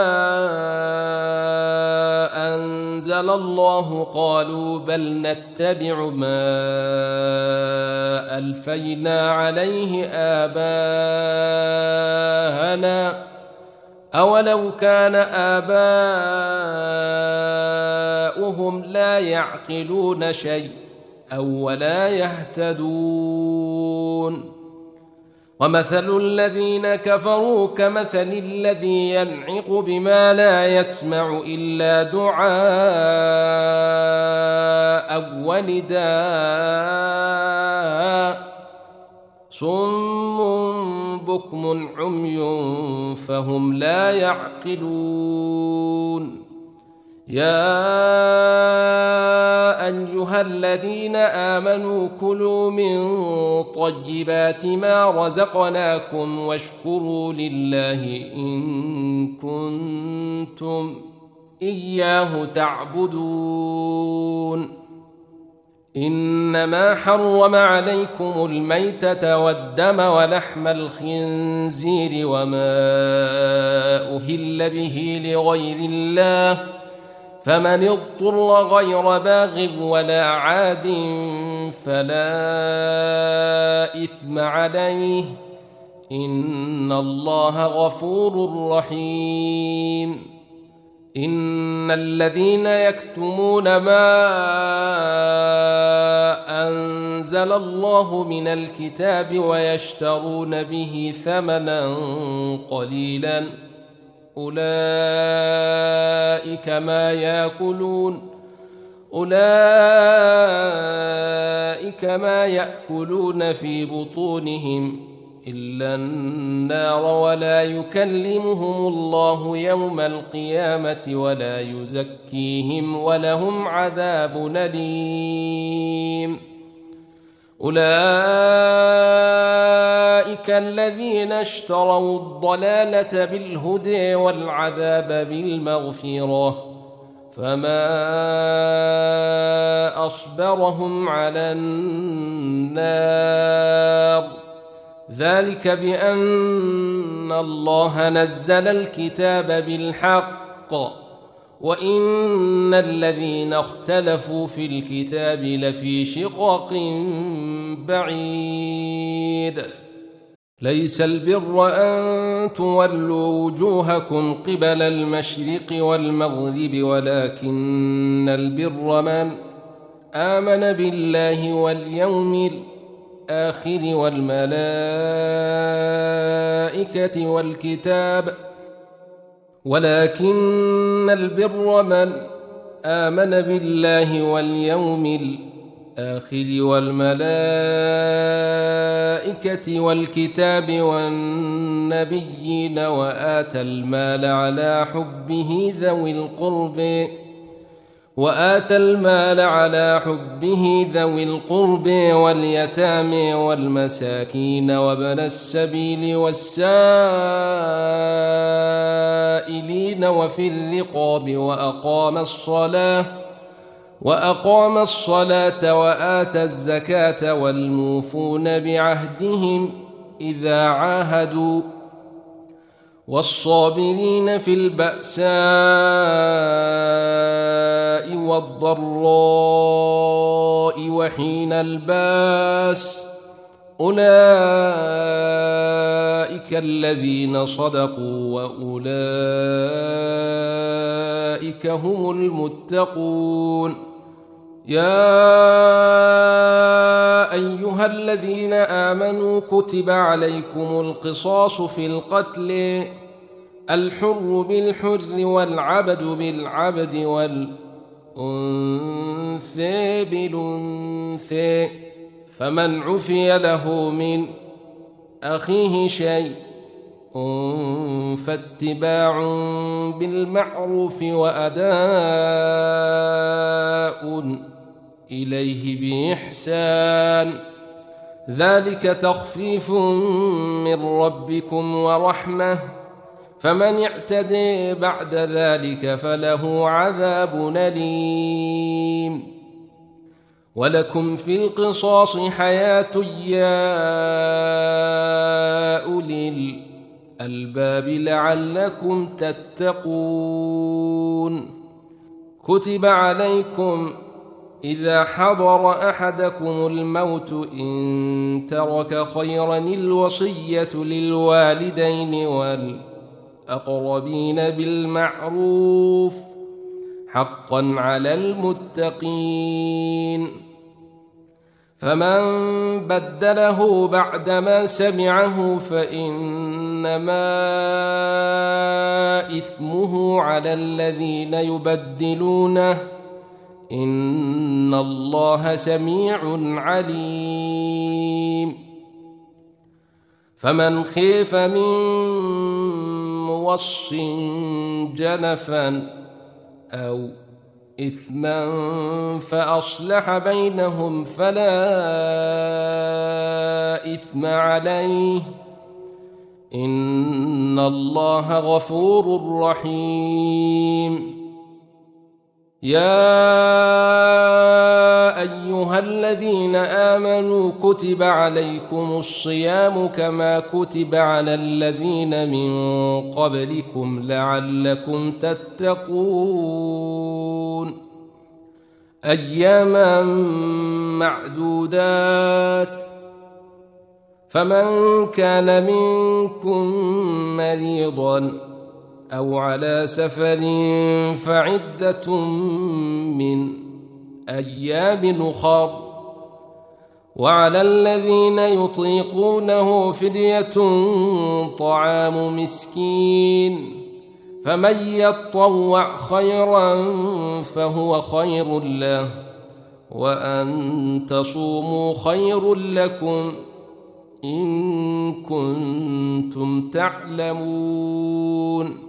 أنزل الله قالوا بل نتبع ما ألفينا عليه آباءنا أولو كان آباؤهم لا يعقلون شيئا ولا يهتدون ومثل الذين كفروا كمثل الذي ينعق بما لا يسمع إلا دعاء ونداء صم بكم عمي فهم لا يعقلون يا أيها الذين آمنوا كلوا من طيبات ما رزقناكم واشكروا لله إن كنتم إياه تعبدون إنما حرم عليكم الميتة والدم ولحم الخنزير وما أهل به لغير الله فمن اضطر غير باغ ولا عاد فلا إثم عليه إن الله غفور رحيم إن الذين يكتمون ما أنزل الله من الكتاب ويشترون به ثمنا قليلا أولئك ما يأكلون في بطونهم إلا النار ولا يكلمهم الله يوم القيامة ولا يزكيهم ولهم عذاب أليم أولئك الذين اشتروا الضلالة بالهدى والعذاب بالمغفرة فما أصبرهم على النار ذلك بأن الله نزل الكتاب بالحق وإن الذين اختلفوا في الكتاب لفي شقاق بعيد ليس البر أن تولوا وجوهكم قبل المشرق والمغرب ولكن البر من آمن بالله واليوم الآخر والملائكة والكتاب ولكن البر من آمن بالله واليوم الآخر والملائكة والكتاب والنبيين وآتى المال على حبه ذوي القرب واليتامى والمساكين وابن السبيل والسائلين وفي الرقاب وأقام الصلاة وآتى الزكاة والموفون بعهدهم إذا عاهدوا والصابرين في البأساء والضراء وحين الباس أولئك الذين صدقوا وأولئك هم المتقون يا أيها الذين آمنوا كتب عليكم القصاص في القتل الحر بالحر والعبد بالعبد والأنثى بالأنثى فمن عفي له من أخيه شيء فاتباع بالمعروف وأداء إليه بإحسان ذلك تخفيف من ربكم ورحمة فمن اعتدي بعد ذلك فله عذاب أليم ولكم في القصاص حياة يا أولي الألباب لعلكم تتقون كتب عليكم إذا حضر أحدكم الموت إن ترك خيرا الوصية للوالدين والأقربين بالمعروف حقا على المتقين فمن بدله بعدما سمعه فإنما إثمه على الذين يبدلونه إن الله سميع عليم فمن خيف من موص جنفا أو إثما فأصلح بينهم فلا إثم عليه إن الله غفور رحيم يا أيها الذين آمنوا كتب عليكم الصيام كما كتب على الذين من قبلكم لعلكم تتقون أياما معدودات فمن كان منكم مريضا أو على سفر فعدة من أيام أخر وعلى الذين يطيقونه فدية طعام مسكين فمن يطوع خيرا فهو خير له وأن تصوموا خير لكم إن كنتم تعلمون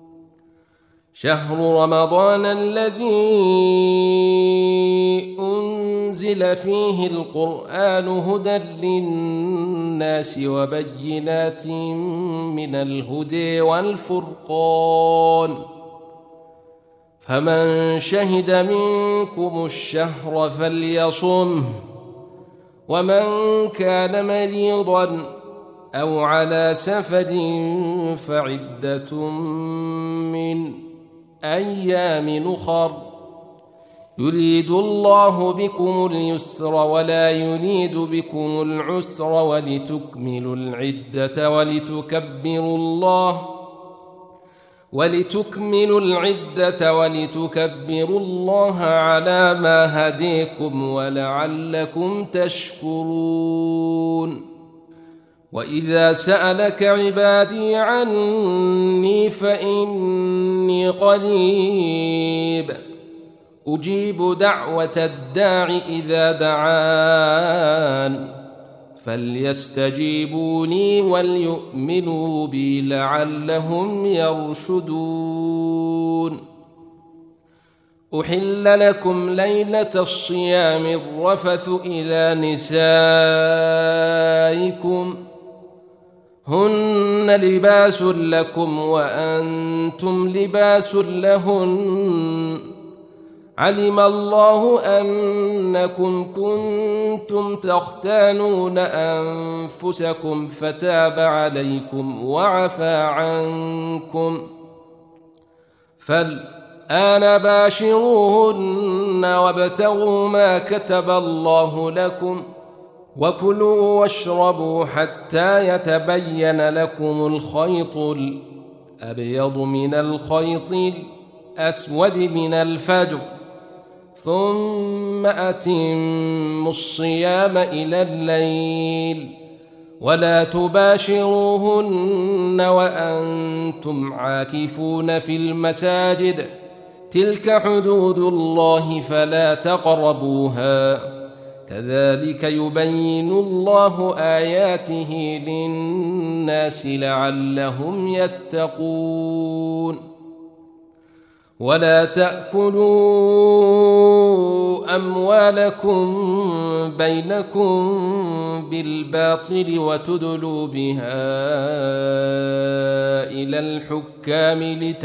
شهر رمضان الذي أنزل فيه القرآن هدى للناس وبينات من الهدى والفرقان فمن شهد منكم الشهر فليصمه ومن كان مريضا أو على سفر فعدة من أيام أخر يريد الله بكم اليسر ولا يريد بكم العسر ولتكملوا العدة ولتكملوا العدة ولتكبروا الله على ما هديكم ولعلكم تشكرون وإذا سألك عبادي عني فإني قريب أجيب دعوة الداع إذا دعان فليستجيبوا لي وليؤمنوا بي لعلهم يرشدون أحل لكم ليلة الصيام الرفث إلى نسائكم هن لباس لكم وأنتم لباس لهن علم الله أنكم كنتم تختانون أنفسكم فتاب عليكم وعفى عنكم فالآن باشروهن وابتغوا ما كتب الله لكم وكلوا واشربوا حتى يتبين لكم الخيط الأبيض من الخيط الأسود من الفجر ثم أتموا الصيام إلى الليل ولا تباشروهن وأنتم عاكفون في المساجد تلك حدود الله فلا تقربوها كذلك يبين الله آياته للناس لعلهم يتقون ولا تأكلوا أموالكم بينكم بالباطل وتدلوا بها إلى الحكام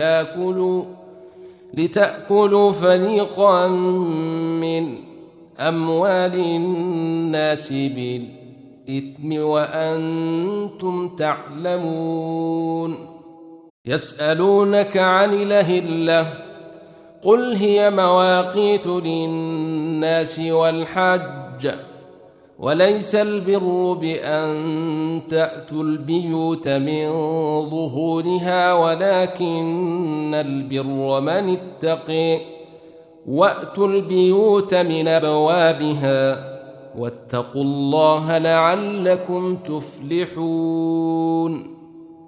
لتأكلوا فريقا من أموال الناس بالإثم وأنتم تعلمون يسألونك عن الأهلة قل هي مواقيت للناس والحج وليس البر بأن تأتوا البيوت من ظهورها ولكن البر من اتقي وأتوا البيوت من أبوابها واتقوا الله لعلكم تفلحون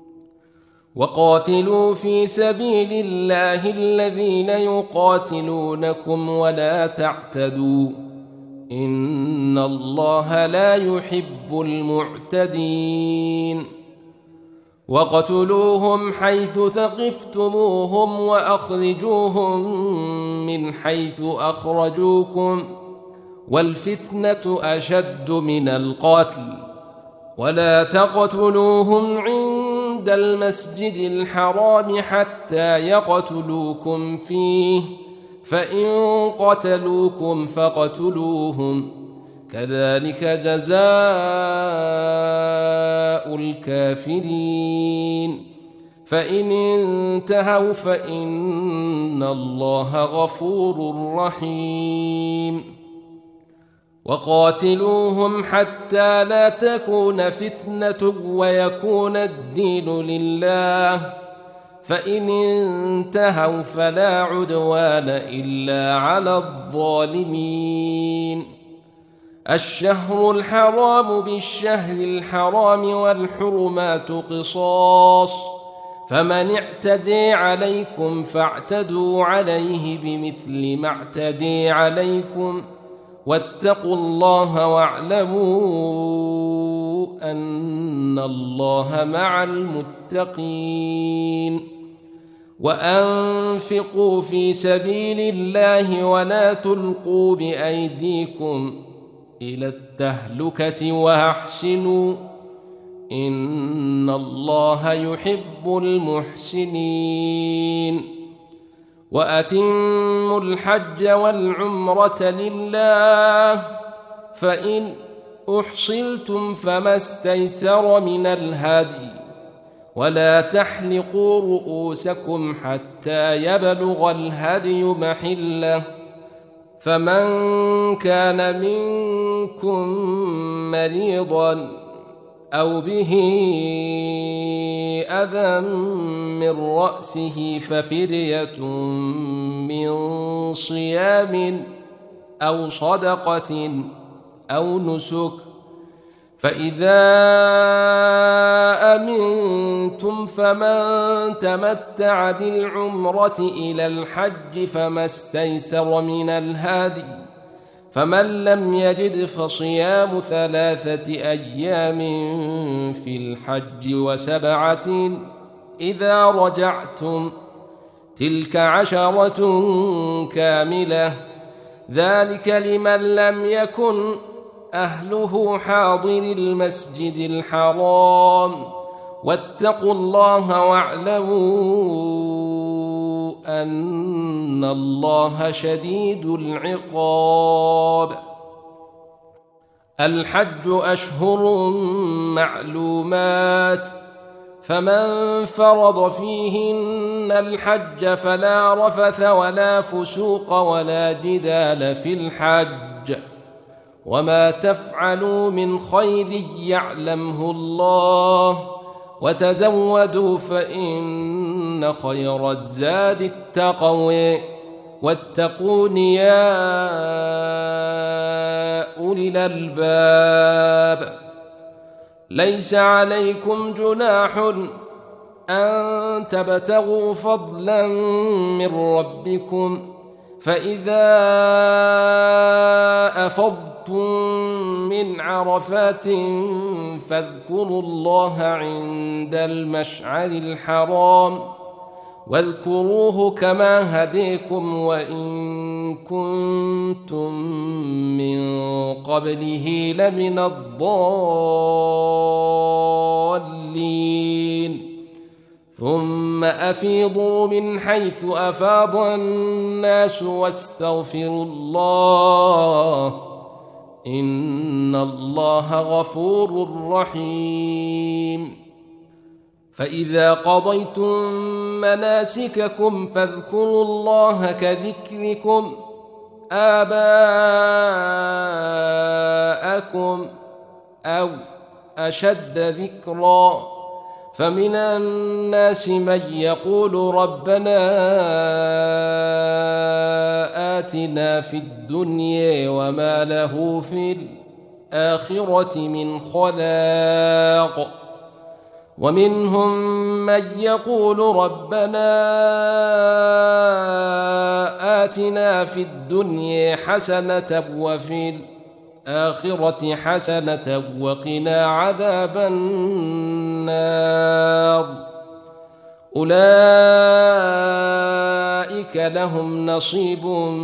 وقاتلوا في سبيل الله الذين يقاتلونكم ولا تعتدوا إن الله لا يحب المعتدين وقتلوهم حيث ثقفتموهم وأخرجوهم من حيث أخرجوكم والفتنة أشد من القتل ولا تقتلوهم عند المسجد الحرام حتى يقتلوكم فيه فإن قتلوكم فاقتلوهم كذلك جزاء الكافرين فإن انتهوا فإن الله غفور رحيم وقاتلوهم حتى لا تكون فتنة ويكون الدين لله فإن انتهوا فلا عدوان إلا على الظالمين الشهر الحرام بالشهر الحرام والحرمات قصاص فمن اعتدي عليكم فاعتدوا عليه بمثل ما اعتدي عليكم واتقوا الله واعلموا أن الله مع المتقين وأنفقوا في سبيل الله ولا تلقوا بأيديكم إلى التهلكة وأحسنوا إن الله يحب المحسنين وأتموا الحج والعمرة لله فإن أحصلتم فما استيسر من الهدي ولا تحلقوا رؤوسكم حتى يبلغ الهدي محله فمن كان منكم مريضا أو به أذى من رأسه ففدية من صيام أو صدقة أو نسك فإذا أمنتم فمن تمتع بالعمرة إلى الحج فما استيسر من الهدي فمن لم يجد فصيام 3 أيام في الحج و7 إذا رجعتم تلك 10 كاملة ذلك لمن لم يكن أهله حاضر المسجد الحرام واتقوا الله واعلموا أن الله شديد العقاب الحج أشهر معلومات فمن فرض فيهن الحج فلا رفث ولا فسوق ولا جدال في الحج وما تفعلوا من خير يعلمه الله وتزودوا فإن خير الزاد التقوى واتقون يا أولي الألباب ليس عليكم جناح أن تبتغوا فضلا من ربكم فإذا أفضتم من عرفات فاذكروا الله عند المشعر الحرام واذكروه كما هديكم وإن كنتم من قبله لمن الضالين ثم أفيضوا من حيث أفاض الناس واستغفروا الله إن الله غفور رحيم فإذا قضيتم مناسككم فاذكروا الله كذكركم آباءكم أو أشد ذكرا فمن الناس من يقول ربنا آتنا في الدنيا وما له في الآخرة من خلاق ومنهم من يقول ربنا آتنا في الدنيا حسنة وفي الآخرة حسنة وقنا عذاب النار أولئك لهم نصيب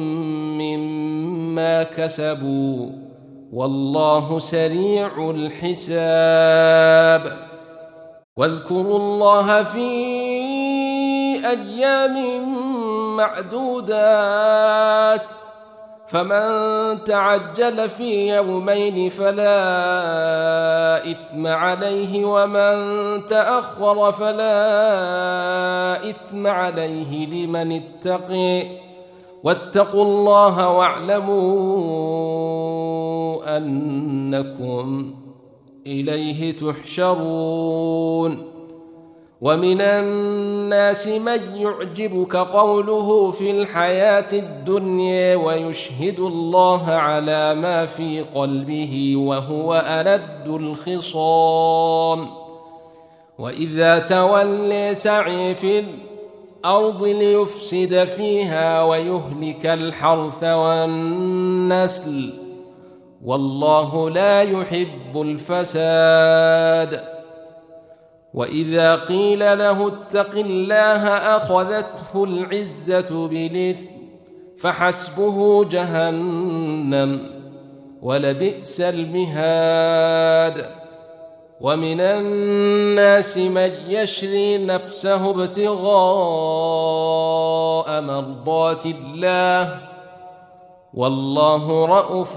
مما كسبوا والله سريع الحساب واذكروا الله في أيام معدودات فمن تعجل في يومين فلا إثم عليه ومن تأخر فلا إثم عليه لمن اتقي واتقوا الله واعلموا أنكم إليه تحشرون ومن الناس من يعجبك قوله في الحياة الدنيا ويشهد الله على ما في قلبه وهو ألد الخصام وإذا تولي سعي في الأرض ليفسد فيها ويهلك الحرث والنسل والله لا يحب الفساد وإذا قيل له اتق الله أخذته العزة بالإثم فحسبه جهنم ولبئس المهاد ومن الناس من يشري نفسه ابتغاء مرضات الله والله رءوف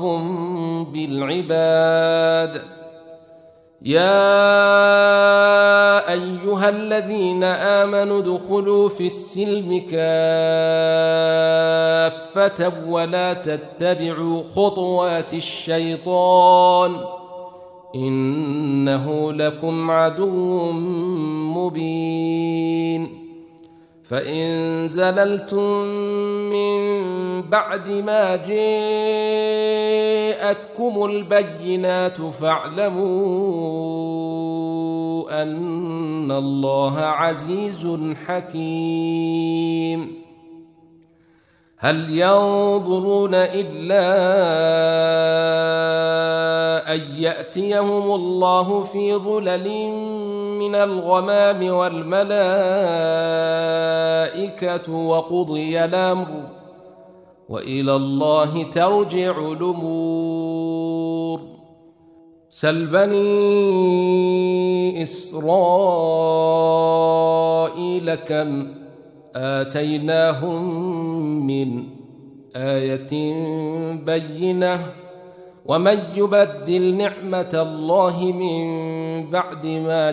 بالعباد يا أيها الذين آمنوا ادخلوا في السلم كافة ولا تتبعوا خطوات الشيطان إنه لكم عدو مبين فإن زللتم من بعد ما جاءتكم البينات فاعلموا أن الله عزيز حكيم هل ينظرون إلا أن يأتيهم الله في ظلل من الغمام والملائكة وقضي الأمر وإلى الله ترجع الأمور سل بني إسرائيل كم آتيناهم من آية بينة ومن يبدل نعمة الله من بعد ما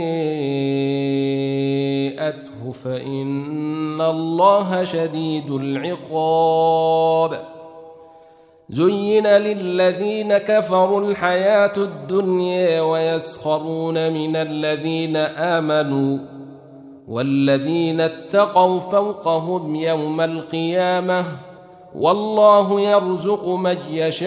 جاءته فإن الله شديد العقاب زين للذين كفروا الحياة الدنيا ويسخرون من الذين آمنوا والذين اتقوا فوقهم يوم القيامة والله يرزق من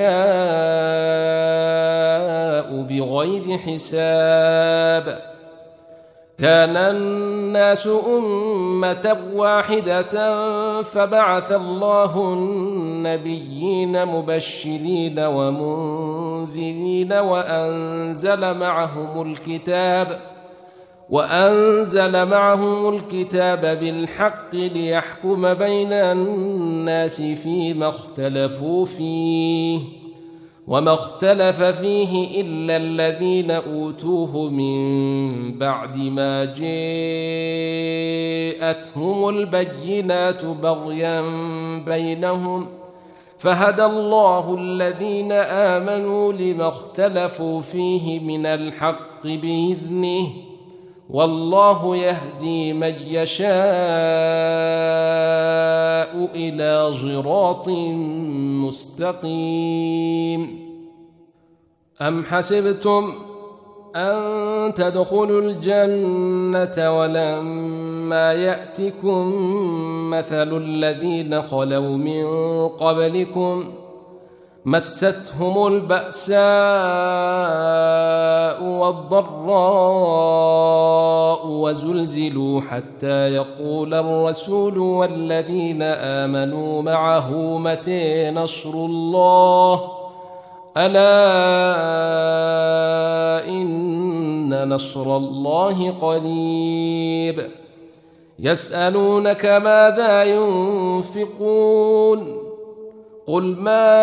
يشاء بغير حساب كان الناس أمة واحدة فبعث الله النبيين مبشرين ومنذرين وأنزل معهم الكتاب بالحق ليحكم بين الناس فيما اختلفوا فيه وما اختلف فيه إلا الذين أوتوه من بعد ما جاءتهم البينات بغيا بينهم فهدى الله الذين آمنوا لما اختلفوا فيه من الحق بإذنه والله يهدي من يشاء إلى صراط مستقيم أم حسبتم أن تدخلوا الجنة ولما يأتكم مثل الذين خلوا من قبلكم مستهم البأساء والضراء وزلزلوا حتى يقول الرسول والذين آمنوا معه متى نصر الله ألا إن نصر الله قريب يسألونك ماذا ينفقون قل ما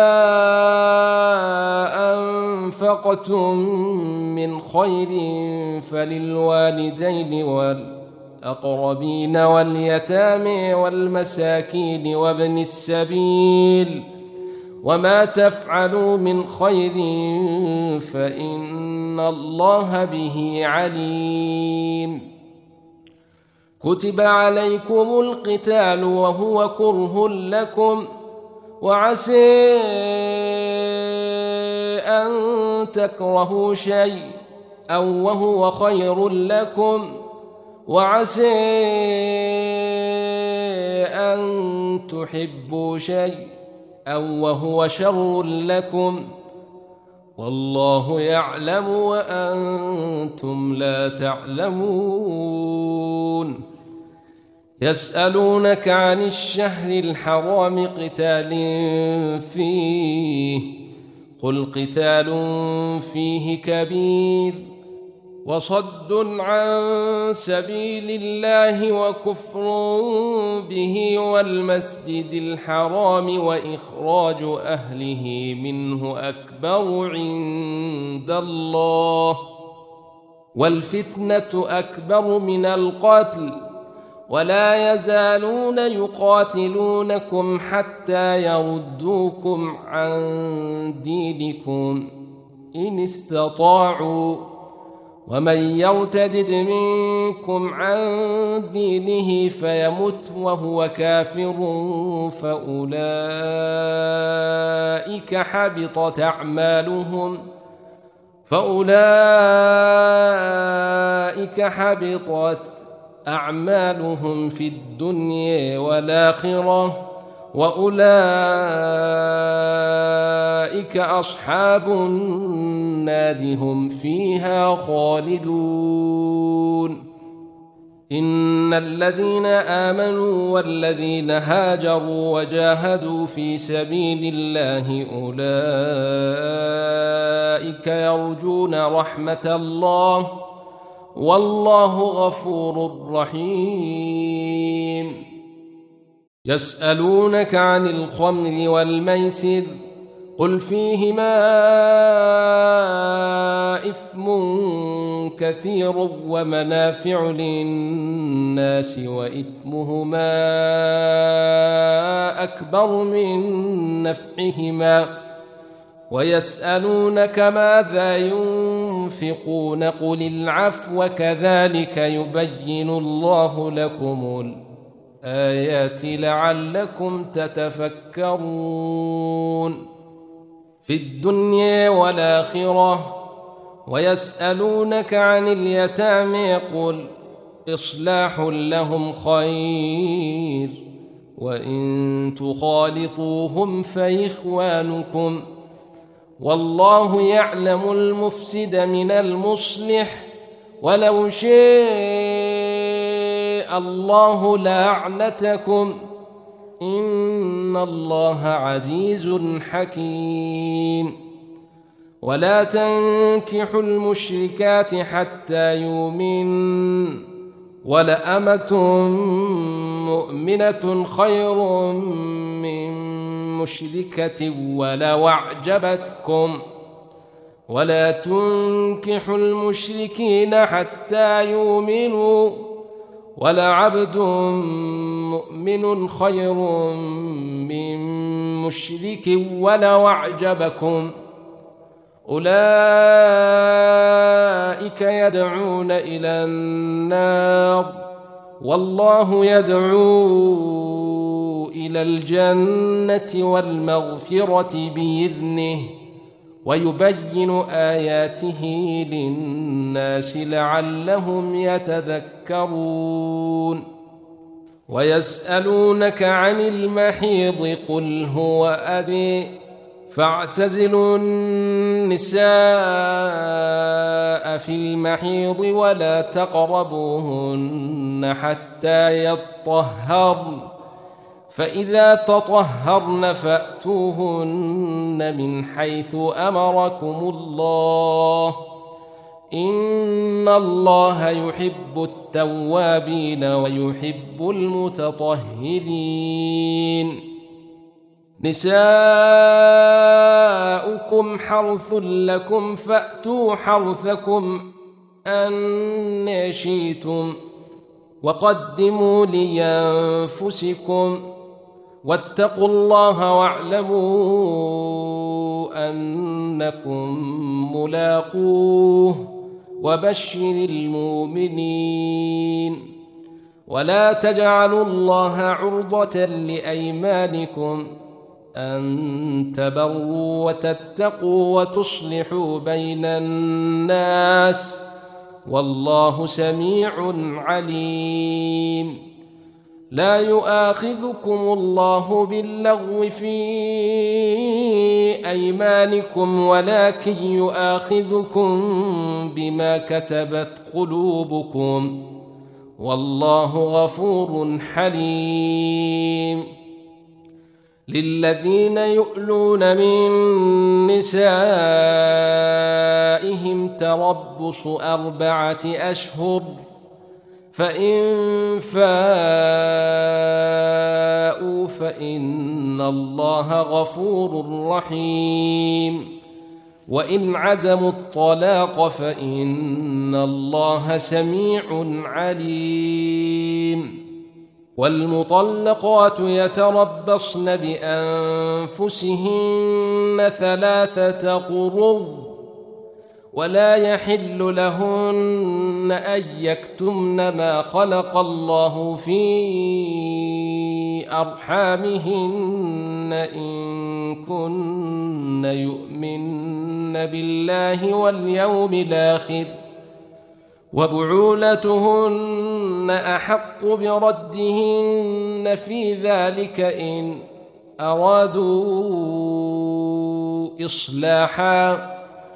أنفقتم من خير فللوالدين والأقربين واليتامى والمساكين وابن السبيل وما تفعلوا من خير فإن الله به عليم كتب عليكم القتال وهو كره لكم وعسى أن تكرهوا شيء أو وهو خير لكم وعسى أن تحبوا شيء أو وهو شر لكم والله يعلم وأنتم لا تعلمون يسألونك عن الشهر الحرام قتال فيه قل قتال فيه كبير وصد عن سبيل الله وكفر به والمسجد الحرام وإخراج أهله منه أكبر عند الله والفتنة أكبر من القتل ولا يزالون يقاتلونكم حتى يردوكم عن دينكم إن استطاعوا ومن يرتد منكم عن دينه فيمت وهو كافر فأولئك حبطت أعمالهم في الدنيا والآخرة وأولئك أصحاب النار هم فيها خالدون إن الذين آمنوا والذين هاجروا وجاهدوا في سبيل الله أولئك يرجون رحمة الله والله غفور رحيم يسألونك عن الخمر والميسر قل فيهما إثم كثير ومنافع للناس وإثمهما أكبر من نفعهما ويسألونك ماذا ينفقون قل العفو كذلك يبين الله لكم الآيات لعلكم تتفكرون في الدنيا والآخرة ويسألونك عن اليتامى قل إصلاح لهم خير وإن تخالطوهم فإخوانكم والله يعلم المفسد من المصلح ولو شاء الله لأعنتكم إن الله عزيز حكيم ولا تنكحوا المشركات حتى يؤمن ولأمة مؤمنة خير من مشركة ولو أعجبتكم ولا تنكحوا المشركين حتى يؤمنوا ولعبد مؤمن خير من مشرك ولو أعجبكم أولئك يدعون إلى النار والله يدعو إلى الجنة والمغفرة بإذنه ويبين آياته للناس لعلهم يتذكرون ويسألونك عن المحيض قل هو أذى فاعتزلوا النساء في المحيض ولا تقربوهن حتى يطهرن، فإذا تطهرن فأتوهن من حيث أمركم الله، إن الله يحب التوابين ويحب المتطهرين. نساؤكم حرث لكم فأتوا حرثكم أن شئتم، وقدموا لأنفسكم، واتقوا الله واعلموا أنكم ملاقوه، وبشر المؤمنين. ولا تجعلوا الله عرضة لأيمانكم أن تبروا وتتقوا وتصلحوا بين الناس، والله سميع عليم. لا يؤاخذكم الله باللغو في أيمانكم، ولكن يؤاخذكم بما كسبت قلوبكم، والله غفور حليم. للذين يؤلون من نسائهم تربص 4 أشهر، فإن فاءوا فإن الله غفور رحيم، وإن عزموا الطلاق فإن الله سميع عليم. والمطلقات يتربصن بأنفسهن 3 قروء، ولا يحل لهن أن يكتمن ما خلق الله في أرحامهن إن كن يؤمن بالله واليوم الآخر، وبعولتهن أحق بردهن في ذلك إن أرادوا إصلاحا،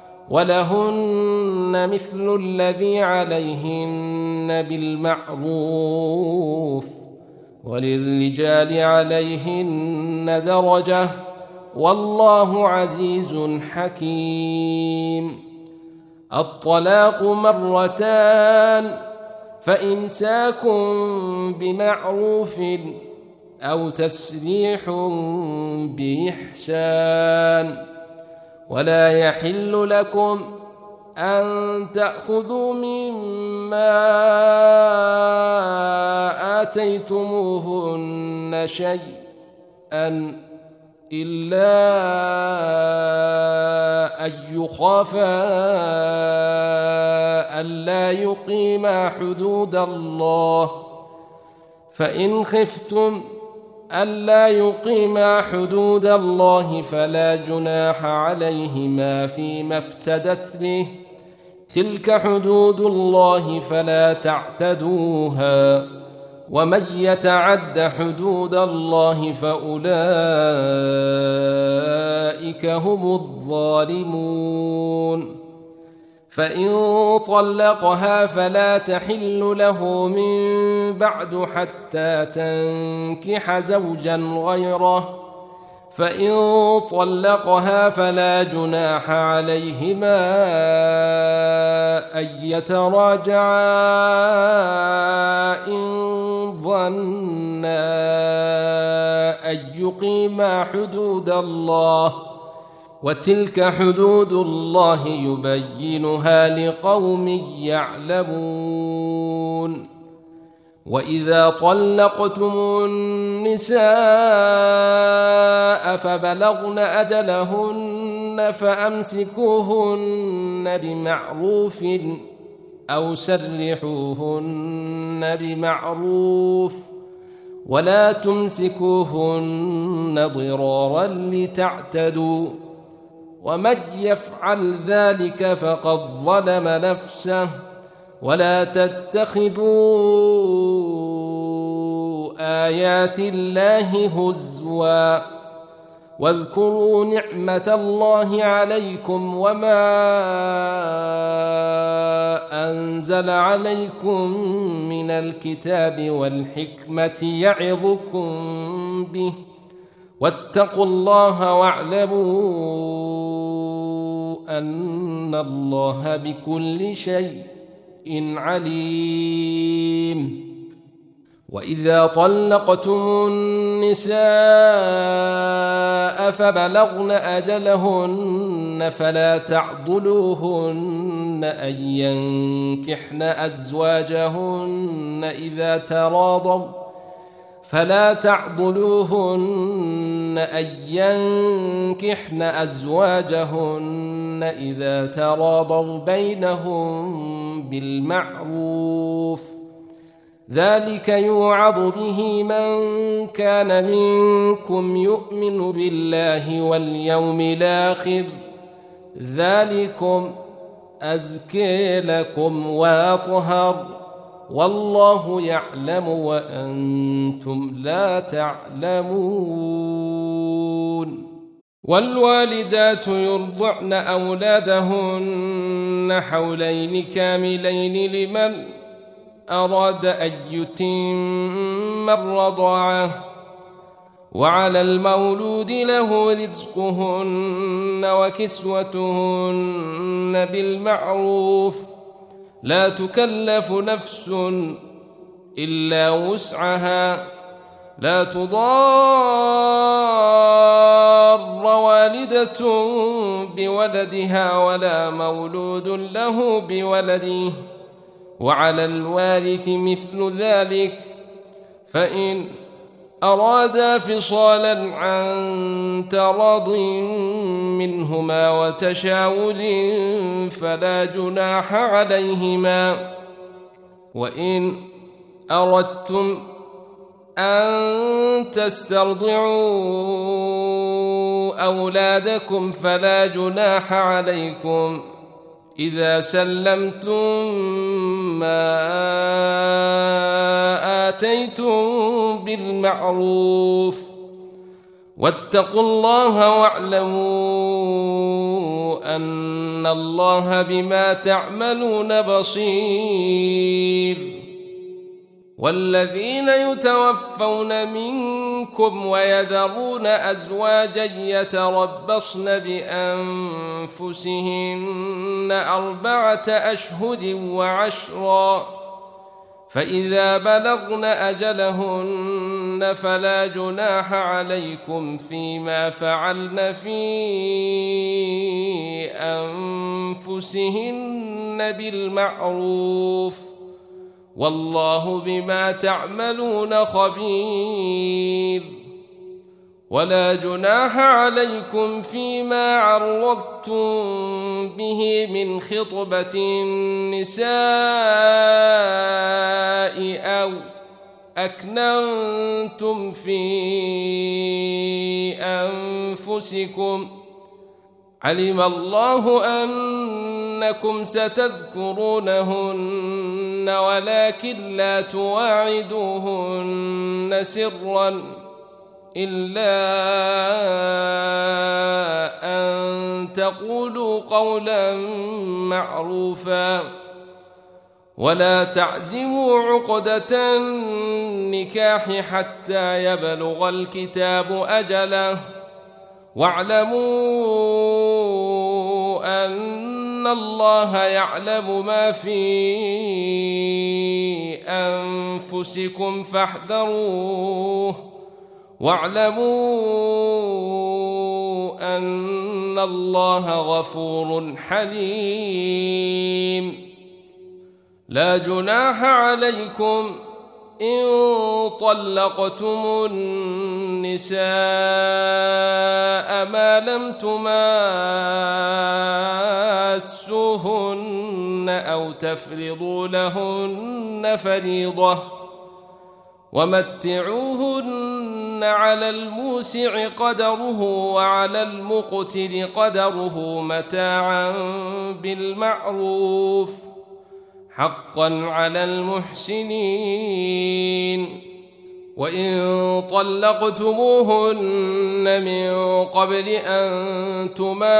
ولهن مثل الذي عليهن بالمعروف، وللرجال عليهن درجة، والله عزيز حكيم. الطلاق 2، فإمساك بمعروف أو تسريح بإحسان. ولا يحل لكم أن تأخذوا مما آتيتموهن شيئا إلا أن يخافا ألا يقيما حدود الله، فإن خفتم ألا يقيما حدود الله فلا جناح عليهما فيما افتدت به، تلك حدود الله فلا تعتدوها، ومن يتعد حدود الله فأولئك هم الظالمون. فإن طلقها فلا تحل له من بعد حتى تنكح زوجا غيره، فإن طلقها فلا جناح عليهما أن يتراجعا إن ظنا أن يقيما حدود الله، وتلك حدود الله يبينها لقوم يعلمون. وإذا طلقتم النساء فبلغن أجلهن فأمسكوهن بمعروف أو سرحوهن بمعروف، ولا تمسكوهن ضرارا لتعتدوا، ومن يفعل ذلك فقد ظلم نفسه. ولا تتخذوا آيات الله هزوا واذكروا نعمة الله عليكم وما أنزل عليكم من الكتاب والحكمة يعظكم به واتقوا الله واعلموا أن الله بكل شيء عليم. وإذا طلقتم النساء فبلغن أجلهن فلا تعضلوهن أن ينكحن أزواجهن إذا تراضوا بينهم بالمعروف، ذلك يوعظ به من كان منكم يؤمن بالله واليوم الآخر، ذلكم أزكى لكم وأطهر، والله يعلم وأنتم لا تعلمون. والوالدات يرضعن أولادهن حولين كاملين لمن أراد أن يتم الرضاعة، وعلى المولود له رزقهن وكسوتهن بالمعروف، لا تكلف نفس إلا وسعها، لا تضار والدة بولدها ولا مولود له بولده، وعلى الوارث مثل ذلك، فإن أرادا فصالا عن تراض منهما وتشاور فلا جناح عليهما. وإن أردتم أن تسترضعوا أولادكم فلا جناح عليكم إذا سلمتم ما آتيتم بالمعروف، واتقوا الله واعلموا أن الله بما تعملون بصير. والذين يتوفون منكم ويذرون أزواجا يتربصن بأنفسهن 4 أشهر وعشرا، فإذا بلغن أجلهن فلا جناح عليكم فيما فعلن في أنفسهن بالمعروف، والله بما تعملون خبير. ولا جناح عليكم فيما عرضتم به من خطبة النساء أو أكننتم في أنفسكم، علم الله أنكم ستذكرونهن ولكن لا تواعدوهن سرا إلا أن تقولوا قولا معروفا، ولا تعزموا عقدة النكاح حتى يبلغ الكتاب أجله، واعلموا أن الله يعلم ما في أنفسكم فاحذروه، واعلموا أن الله غفور حليم. لا جناح عليكم إن طلقتم النساء ما لم تماسوهن أو تفرضوا لهن فريضة، ومتعوهن على الموسع قدره وعلى المقتر قدره متاعا بالمعروف، حقا على المحسنين. وإن طلقتموهن من قبل أن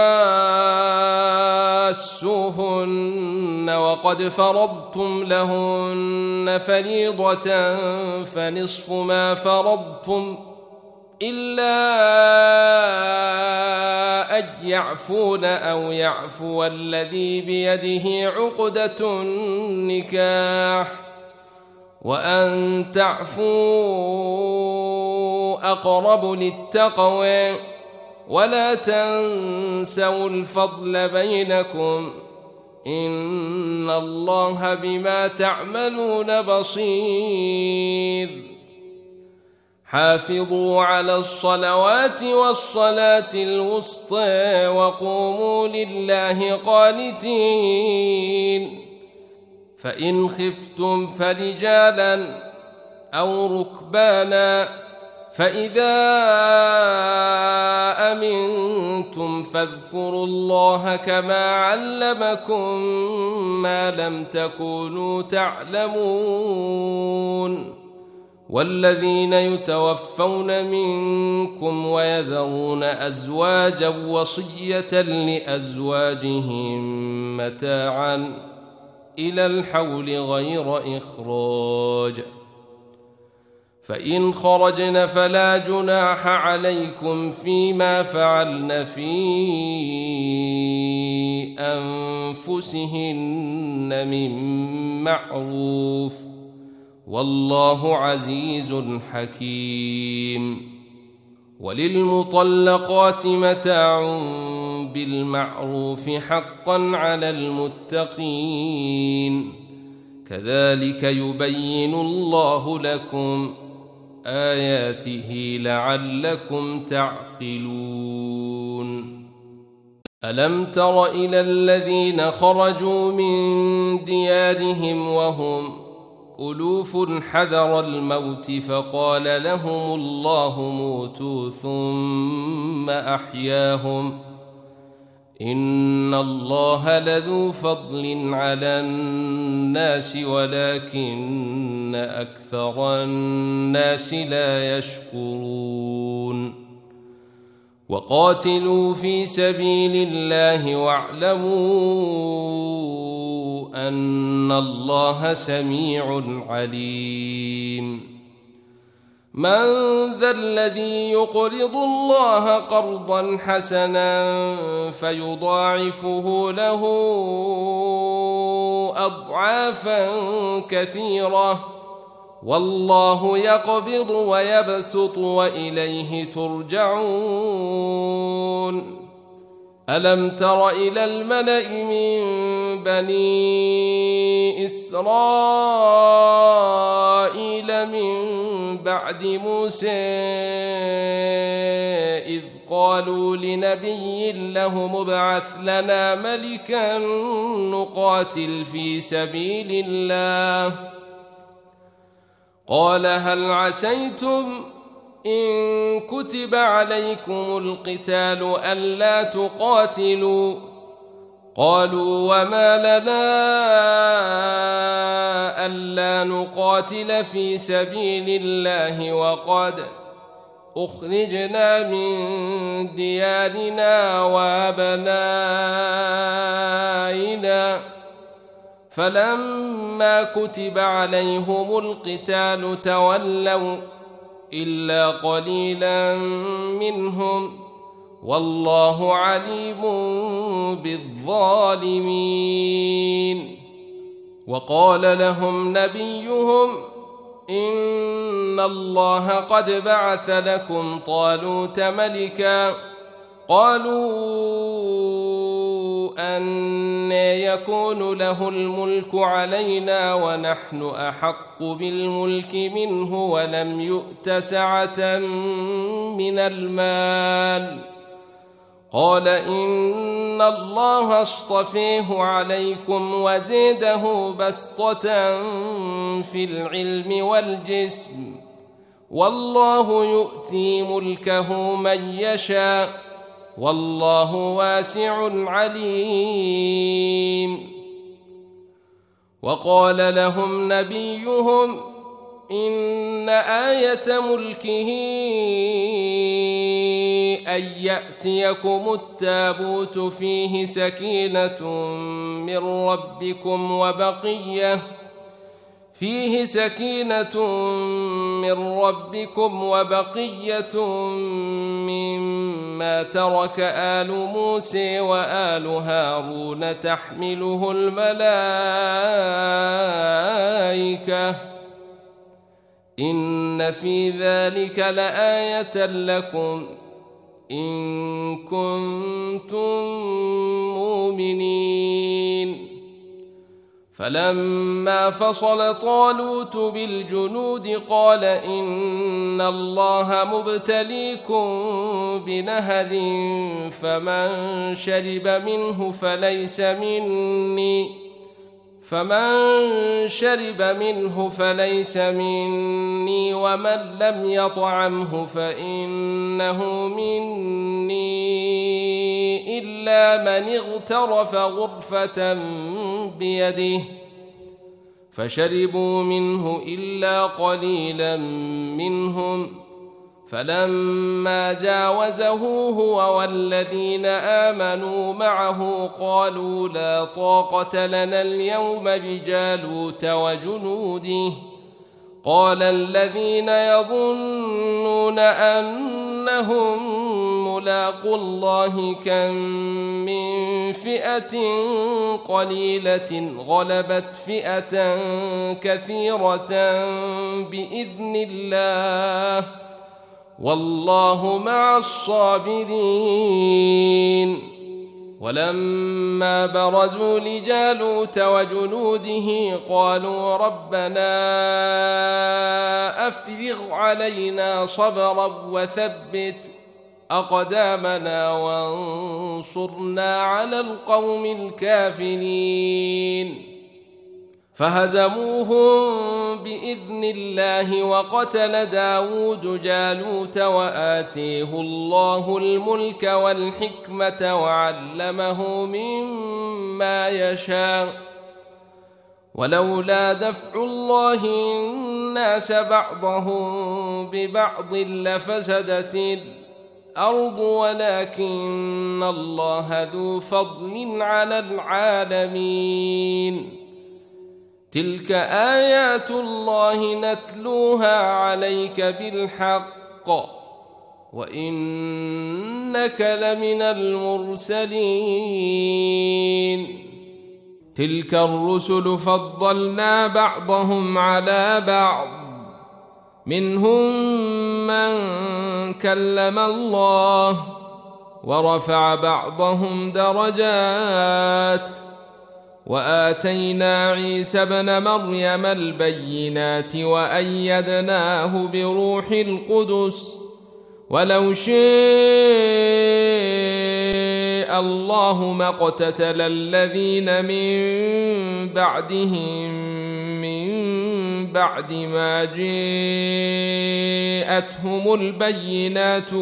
تماسوهن وقد فرضتم لهن فريضة فنصف ما فرضتم إلا أن يعفون أو يعفو الذي بيده عقدة النكاح وأن تعفوا أقرب للتقوى ولا تنسوا الفضل بينكم إن الله بما تعملون بصير حافظوا على الصلوات والصلاة الوسطى وقوموا لله قانتين فإن خفتم فرجالا أو ركبانا فإذا أمنتم فاذكروا الله كما علمكم ما لم تكونوا تعلمون والذين يتوفون منكم ويذرون أزواجا وصية لأزواجهم متاعا إلى الحول غير إخراج فإن خرجن فلا جناح عليكم فيما فعلن في أنفسهن من معروف والله عزيز حكيم وللمطلقات متاع بالمعروف حقا على المتقين كذلك يبين الله لكم آياته لعلكم تعقلون ألم تر إلى الذين خرجوا من ديارهم وهم ألوف حذر الموت فقال لهم الله موتوا ثم أحياهم إن الله لذو فضل على الناس ولكن أكثر الناس لا يشكرون وقاتلوا في سبيل الله واعلموا أن الله سميع عليم من ذا الذي يقرض الله قرضا حسنا فيضاعفه له أضعافا كثيرة والله يقبض ويبسط وإليه ترجعون ألم تر إلى الملأ من بني إسرائيل من بعد موسى إذ قالوا لنبي له ابعث لنا ملكا نقاتل في سبيل الله قال هل عسيتم إن كتب عليكم القتال ألا تقاتلوا قالوا وما لنا ألا نقاتل في سبيل الله وقد أخرجنا من ديارنا وأبنائنا فلما كتب عليهم القتال تولوا إلا قليلا منهم والله عليم بالظالمين وقال لهم نبيهم إن الله قد بعث لكم طالوت ملكا قالوا أن يكون له الملك علينا ونحن أحق بالملك منه ولم يؤت سعة من المال قال إن الله اصطفيه عليكم وزيده بسطة في العلم والجسم والله يؤتي ملكه من يشاء والله واسع عليم وقال لهم نبيهم إن آية ملكه أن يأتيكم التابوت فيه سكينة من ربكم وبقية مما ترك آل موسى وآل هارون تحمله الملائكة إن في ذلك لآية لكم إن كنتم مؤمنين. فلما فصل طالوت بالجنود قال إن الله مبتليكم بنهر فمن شرب منه فليس مني ومن لم يطعمه فإنه مني إلا من اغترف غرفة بيده فشربوا منه إلا قليلا منهم. فلما جاوزه هو والذين آمنوا معه قالوا لا طاقة لنا اليوم بجالوت وجنوده. قال الذين يظنون أنهم ملاقو الله كم من فئة قليلة غلبت فئة كثيرة بإذن الله والله مع الصابرين. ولما برزوا لجالوت وجنوده قالوا ربنا أفرغ علينا صبرا وثبت أقدامنا وانصرنا على القوم الكافرين. فهزموهم بإذن الله وقتل داود جالوت وآتيه الله الملك والحكمة وعلمه مما يشاء ولولا دفع الله الناس بعضهم ببعض لفسدت الأرض ولكن الله ذو فضل على العالمين. تلك آيات الله نتلوها عليك بالحق وإنك لمن المرسلين. تلك الرسل فضلنا بعضهم على بعض منهم من كلم الله ورفع بعضهم درجات وآتينا عيسى ابن مريم البينات وأيدناه بروح القدس ولو شاء الله ما اقتتل الذين من بعدهم من بعد ما جاءتهم البينات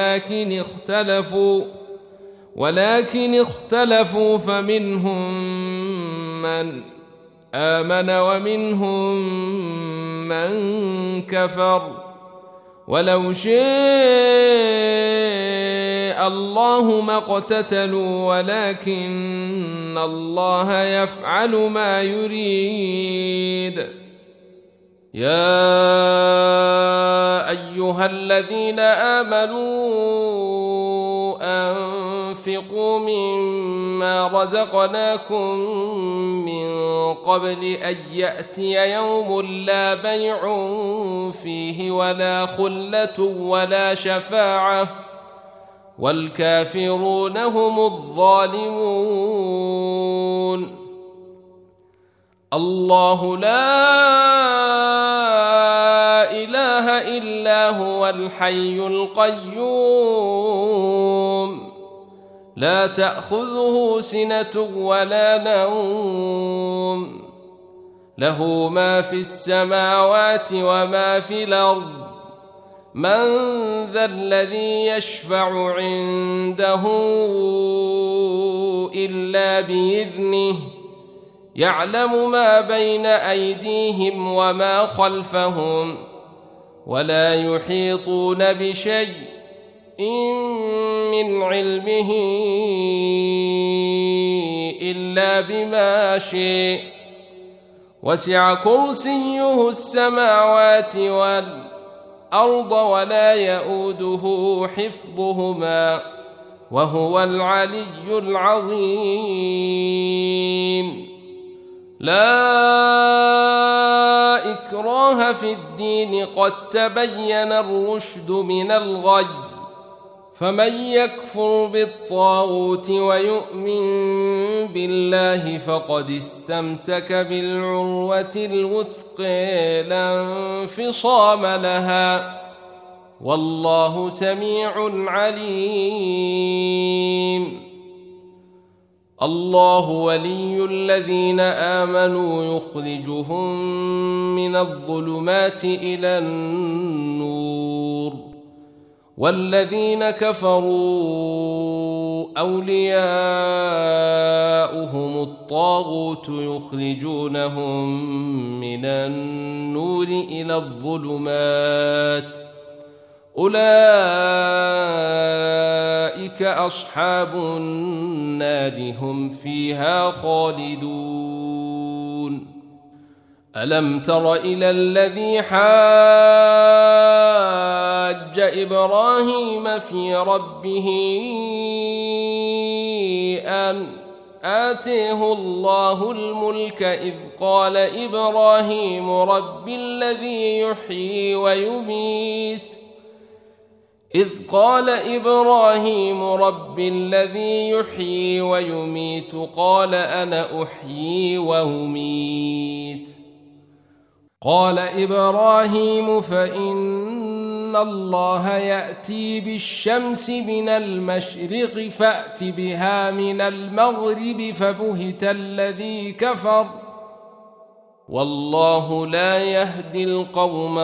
ولكن اختلفوا فمنهم من آمن ومنهم من كفر ولو شاء الله ما اقتتلوا ولكن الله يفعل ما يريد. يا أيها الذين آمنوا أنفقوا مما رزقناكم من قبل أن يأتي يوم لا بيع فيه ولا خلة ولا شفاعة والكافرون هم الظالمون. الله لا إله إلا هو الحي القيوم لا تأخذه سنة ولا نوم له ما في السماوات وما في الأرض من ذا الذي يشفع عنده إلا بإذنه يعلم ما بين أيديهم وما خلفهم ولا يحيطون بشيء من علمه إلا بما شاء وسع كرسيه السماوات والأرض ولا يؤوده حفظهما وهو العلي العظيم. لا إكراه في الدين قد تبين الرشد من الغي فمن يكفر بالطاغوت ويؤمن بالله فقد استمسك بالعروة الوثقى لا انفصام لها والله سميع عليم. الله ولي الذين آمنوا يخرجهم من الظلمات إلى النور والذين كفروا أولياؤهم الطاغوت يخرجونهم من النور إلى الظلمات أولئك أصحاب النار هم فيها خالدون. ألم تر إلى الذي حاج إبراهيم في ربه أن آتيه الله الملك إذ قال إبراهيم رب الذي يحيي ويميت قال أنا أحيي وأميت. قال إبراهيم فإن الله يأتي بالشمس من المشرق فأت بها من المغرب فبهت الذي كفر والله لا يهدي القوم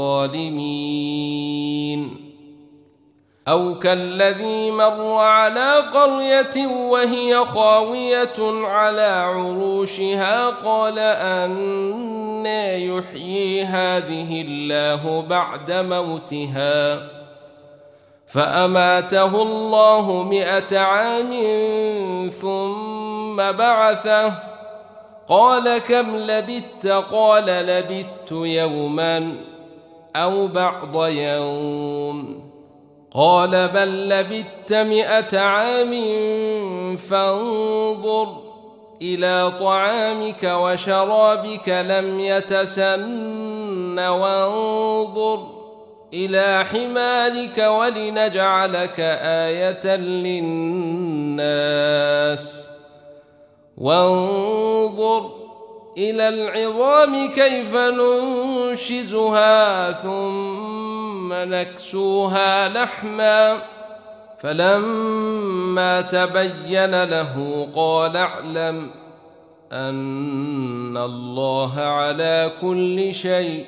الظالمين. أو كالذي مر على قرية وهي خاوية على عروشها قال أنى يحيي هذه الله بعد موتها فأماته الله 100 عام ثم بعثه قال كم لبثت قال لبثت يوما أو بعض يوم قال بل لبثت 100 عام فانظر إلى طعامك وشرابك لم يتسن وانظر إلى حمارك ولنجعلك آية للناس وانظر إلى العظام كيف ننشزها ثم نكسوها لحما فلما تبين له قال اعلم أن الله على كل شيء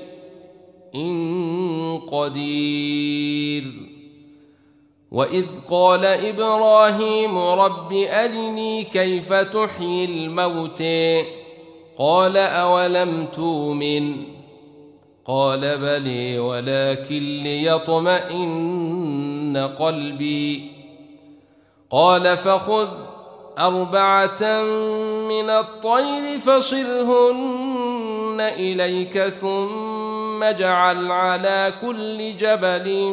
قدير. وإذ قال إبراهيم رب أرني كيف تحيي الموتى قال أولم تؤمن قال بلى ولكن ليطمئن قلبي قال فخذ 4 من الطير فصرهن إليك ثم اجعل على كل جبل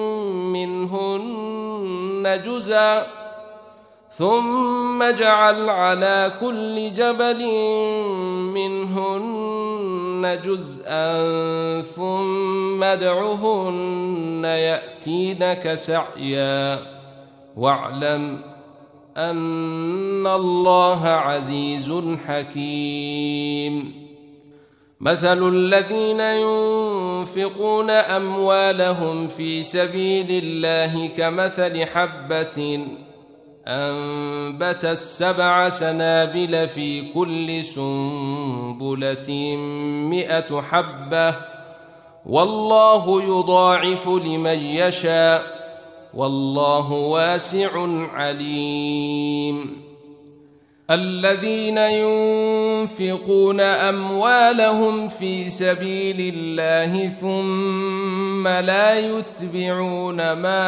منهن جزءا ثم ادعهن يأتينك سعيا واعلم أن الله عزيز حكيم. مثل الذين ينفقون أموالهم في سبيل الله كمثل حبة أنبتت 7 سنابل في كل سنبلة 100 حبة والله يضاعف لمن يشاء والله واسع عليم. الذين ينفقون أموالهم في سبيل الله ثم لا يتبعون ما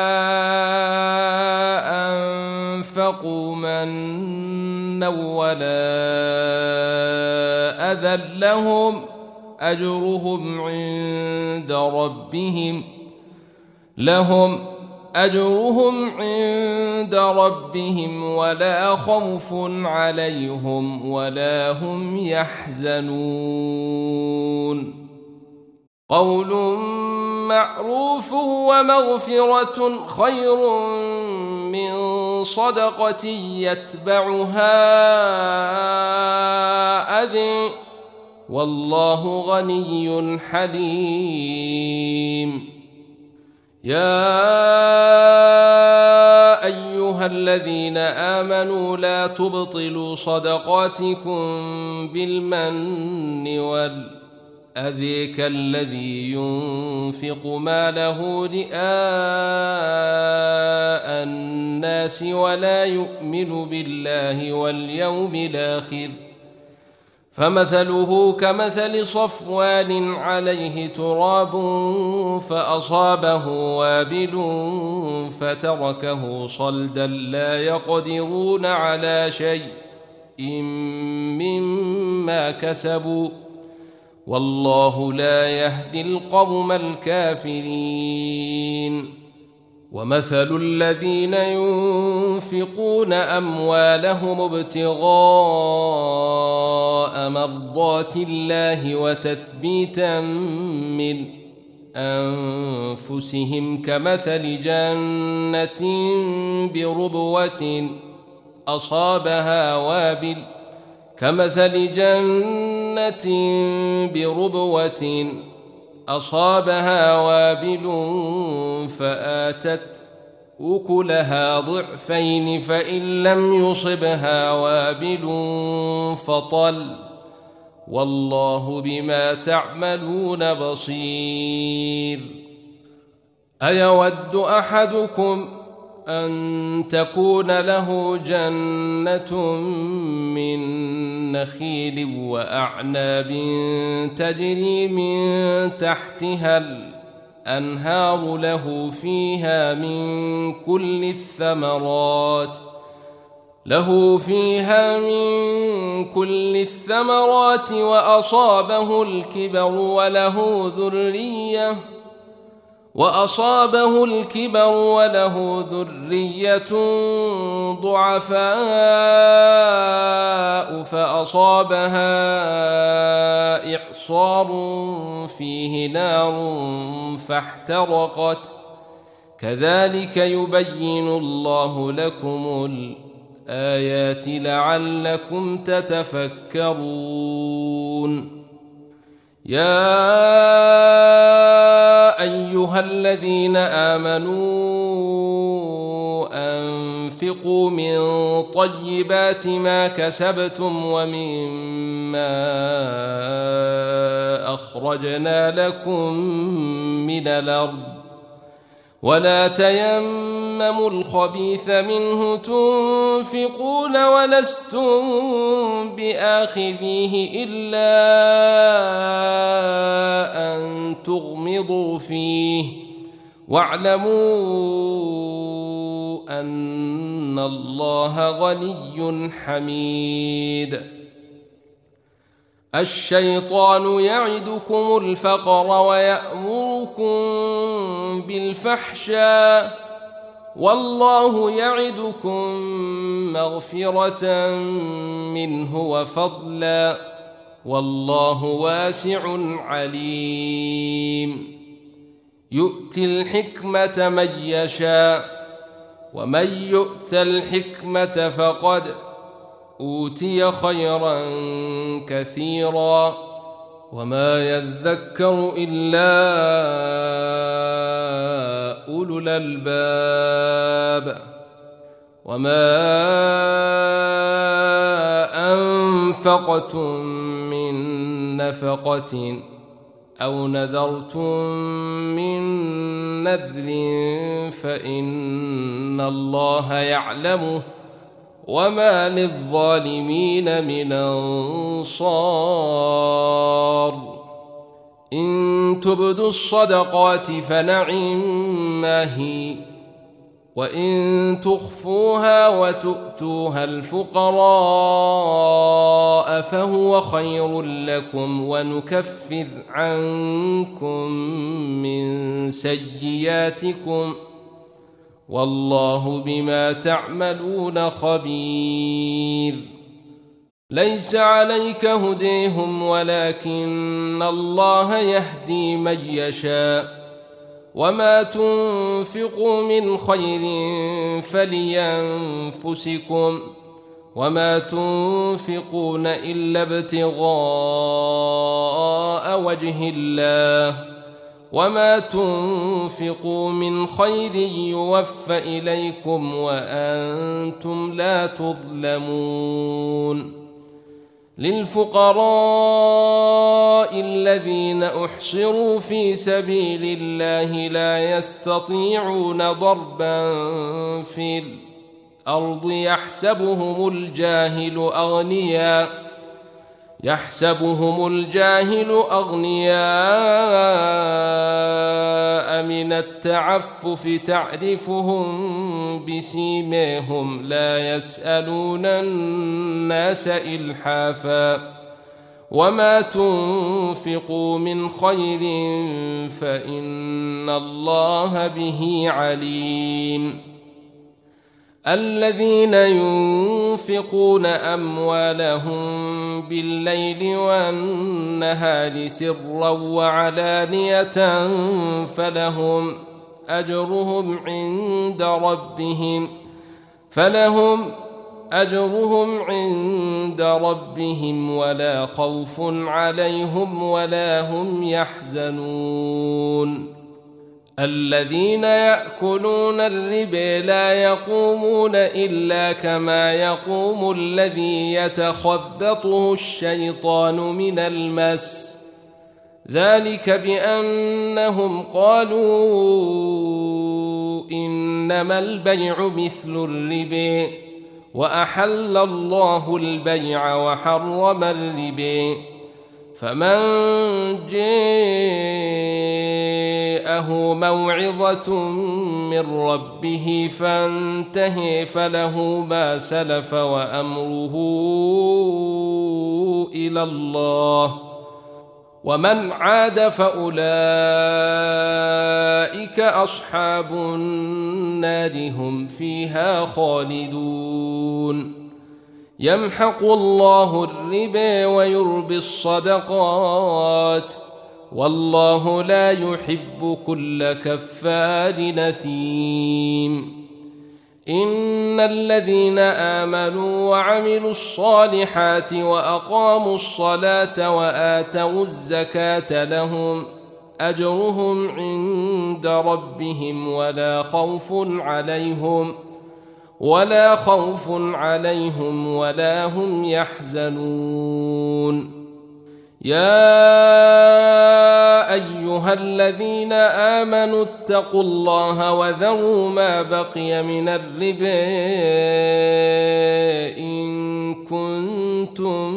أنفقوا منا ولا أذى لهم أجرهم عند ربهم ولا خوف عليهم ولا هم يحزنون قول معروف ومغفرة خير من صدقة يتبعها أذى والله غني حليم يا أيها الذين آمنوا لا تبطلوا صدقاتكم بالمن والأذى كالذي ينفق ماله رئاء الناس ولا يؤمن بالله واليوم الآخر فمثله كمثل صفوان عليه تراب فأصابه وابل فتركه صلدا لا يقدرون على شيء مما كسبوا والله لا يهدي القوم الكافرين ومثل الذين ينفقون أموالهم ابتغاء مرضات الله وتثبيتا من أنفسهم كمثل جنة بربوة أصابها وابل فآتت أكلها ضعفين فإن لم يصبها وابل فطل والله بما تعملون بصير أيود أحدكم أن تكون له جنة من نخيل وأعناب تجري من تحتها الأنهار له فيها من كل الثمرات وأصابه الكبر وله ذرية ضعفاء فأصابها إعصار فيه نار فاحترقت كذلك يبين الله لكم الآيات لعلكم تتفكرون يا أيها الذين آمنوا أنفقوا من طيبات ما كسبتم ومما أخرجنا لكم من الأرض ولا تيمموا الخبيث منه تنفقون ولستم بآخذيه إلا أن تغمضوا فيه واعلموا أن الله غني حميد الشيطان يعدكم الفقر ويأمركم بالفحشاء والله يعدكم مغفرة منه وفضلا والله واسع عليم يؤتي الحكمة من يشاء ومن يؤت الحكمة فقد أوتي خيرا كثيرا وما يذكر إلا أولو الألباب وما أنفقتم من نفقة أو نذرتم من نذر فإن الله يعلمه وما للظالمين من أنصار إن تبدوا الصدقات فنعما هي وإن تخفوها وتؤتوها الفقراء فهو خير لكم ونكفر عنكم من سيئاتكم والله بما تعملون خبير ليس عليك هديهم ولكن الله يهدي من يشاء وما تنفقوا من خير فلينفسكم وما تنفقون إلا ابتغاء وجه الله وما تنفقوا من خير يوفى إليكم وأنتم لا تظلمون للفقراء الذين أحصروا في سبيل الله لا يستطيعون ضربا في الأرض يحسبهم الجاهل أغنياء من التعفف تعرفهم بسيماهم لا يسألون الناس إلحافا وما تنفقوا من خير فإن الله به عليم الذين ينفقون أموالهم بالليل والنهار سرا وعلانية فلهم أجرهم عند ربهم ولا خوف عليهم ولا هم يحزنون الذين يأكلون الربا لا يقومون إلا كما يقوم الذي يتخبطه الشيطان من المس ذلك بأنهم قالوا إنما البيع مثل الربا وأحل الله البيع وحرم الربا فمن جاءه موعظة من ربه فانتهى فله ما سلف وأمره إلى الله ومن عاد فأولئك أصحاب النار هم فيها خالدون يمحق الله الربا ويربي الصدقات والله لا يحب كل كفار نثيم إن الذين آمنوا وعملوا الصالحات وأقاموا الصلاة وآتوا الزكاة لهم أجرهم عند ربهم ولا خوف عليهم ولا هم يحزنون يا أيها الذين آمنوا اتقوا الله وذروا ما بقي من الربا إن كنتم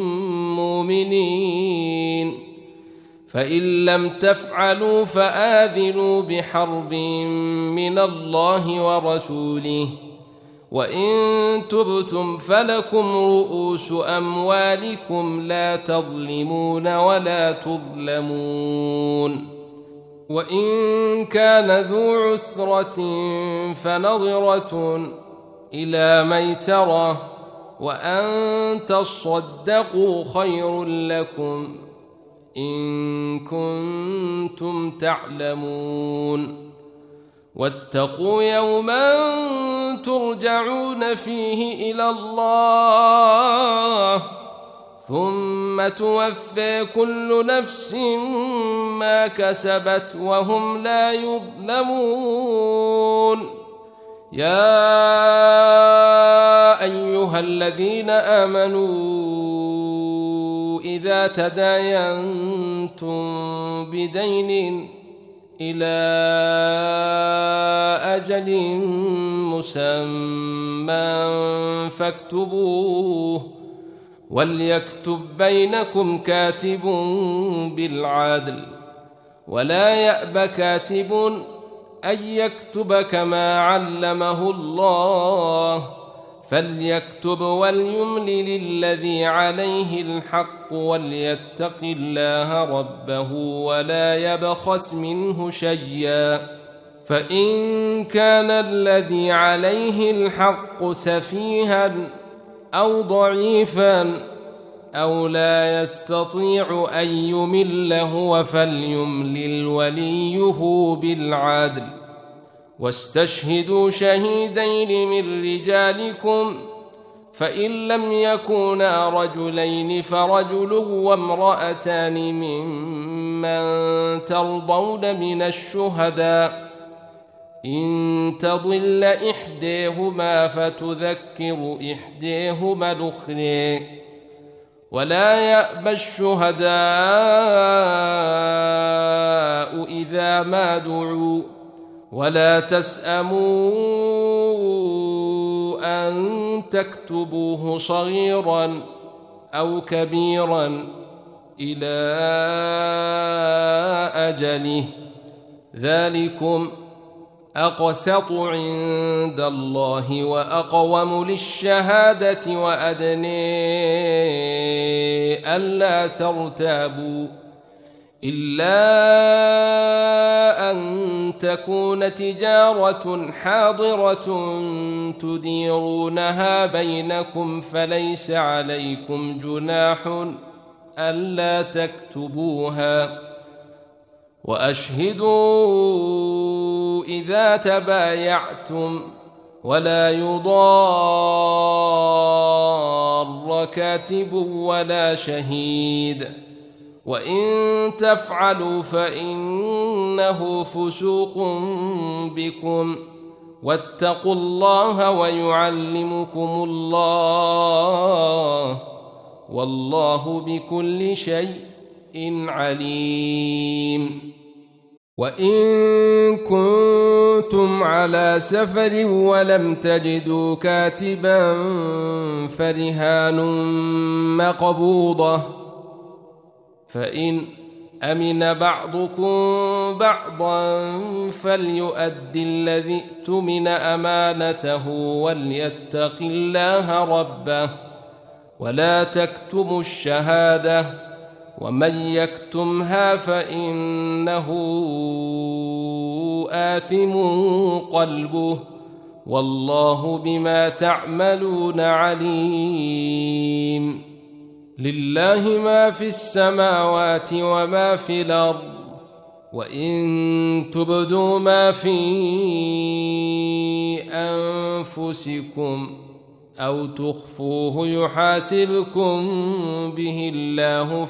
مؤمنين فإن لم تفعلوا فآذنوا بحرب من الله ورسوله وإن تبتم فلكم رؤوس أموالكم لا تظلمون ولا تظلمون وإن كان ذو عسرة فنظرة إلى ميسرة وأن تصدقوا خير لكم إن كنتم تعلمون واتقوا يوما ترجعون فيه إلى الله ثم توفى كل نفس ما كسبت وهم لا يظلمون يا أيها الذين آمنوا إذا تداينتم بدين إلى أجل مسمى فاكتبوه وليكتب بينكم كاتب بالعدل ولا يأب كاتب أن يكتب كما علمه الله فليكتب وليملل الذي عليه الحق وليتق الله ربه ولا يبخس منه شيئا فإن كان الذي عليه الحق سفيها أو ضعيفا أو لا يستطيع أن يمل هو فليملل وليه بالعدل واستشهدوا شهيدين من رجالكم فإن لم يكونا رجلين فرجل وامرأتان ممن ترضون من الشهداء إن تضل إحداهما فتذكر إحداهما الأخرى ولا يأبى الشهداء إذا ما دعوا ولا تسأموا أن تكتبوه صغيرا أو كبيرا إلى أجله ذلكم أقسط عند الله وأقوم للشهادة وأدني ألا ترتابوا إلا أن تكون تجارة حاضرة تديرونها بينكم فليس عليكم جناح ألا تكتبوها وأشهدوا إذا تبايعتم ولا يضار كاتب ولا شهيد وإن تفعلوا فإنه فسوق بكم واتقوا الله ويعلمكم الله والله بكل شيء عليم وإن كنتم على سفر ولم تجدوا كاتبا فرهان مقبوضة فإن أمن بعضكم بعضا فليؤدي الذي اؤتمن أمانته وليتق الله ربه ولا تكتموا الشهادة ومن يكتمها فإنه آثم قلبه والله بما تعملون عليم لله ما في السماوات وما في الأرض وإن تبدوا ما في أنفسكم أو تخفوه يحاسبكم به الله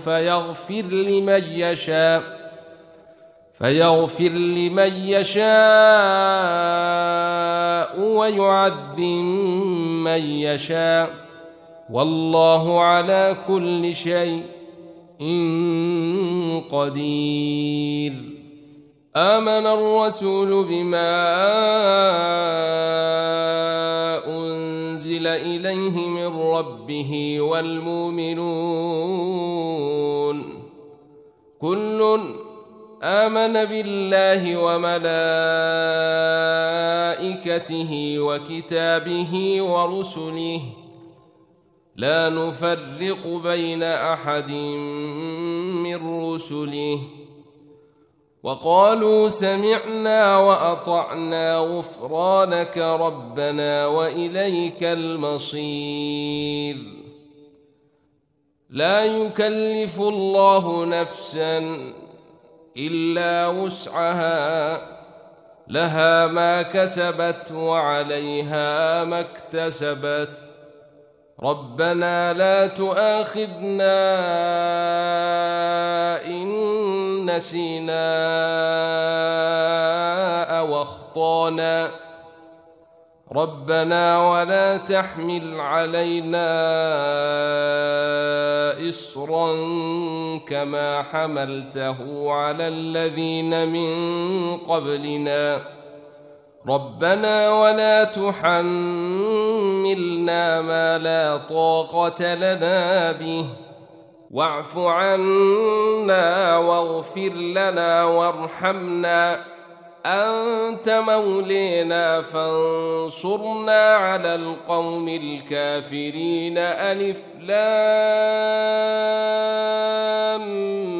فيغفر لمن يشاء ويعذب من يشاء والله على كل شيء قدير آمن الرسول بما أنزل إليه من ربه والمؤمنون كل آمن بالله وملائكته وكتابه ورسله لا نفرق بين أحد من رسله وقالوا سمعنا وأطعنا غفرانك ربنا وإليك المصير لا يكلف الله نفسا إلا وسعها لها ما كسبت وعليها ما اكتسبت ربنا لا تؤاخذنا إن نسينا أو أخطأنا ربنا ولا تحمل علينا إصرا كما حملته على الذين من قبلنا ربنا ولا تحملنا ما لا طاقة لنا به واعف عنا واغفر لنا وارحمنا أنت مولينا فانصرنا على القوم الكافرين. ألف لام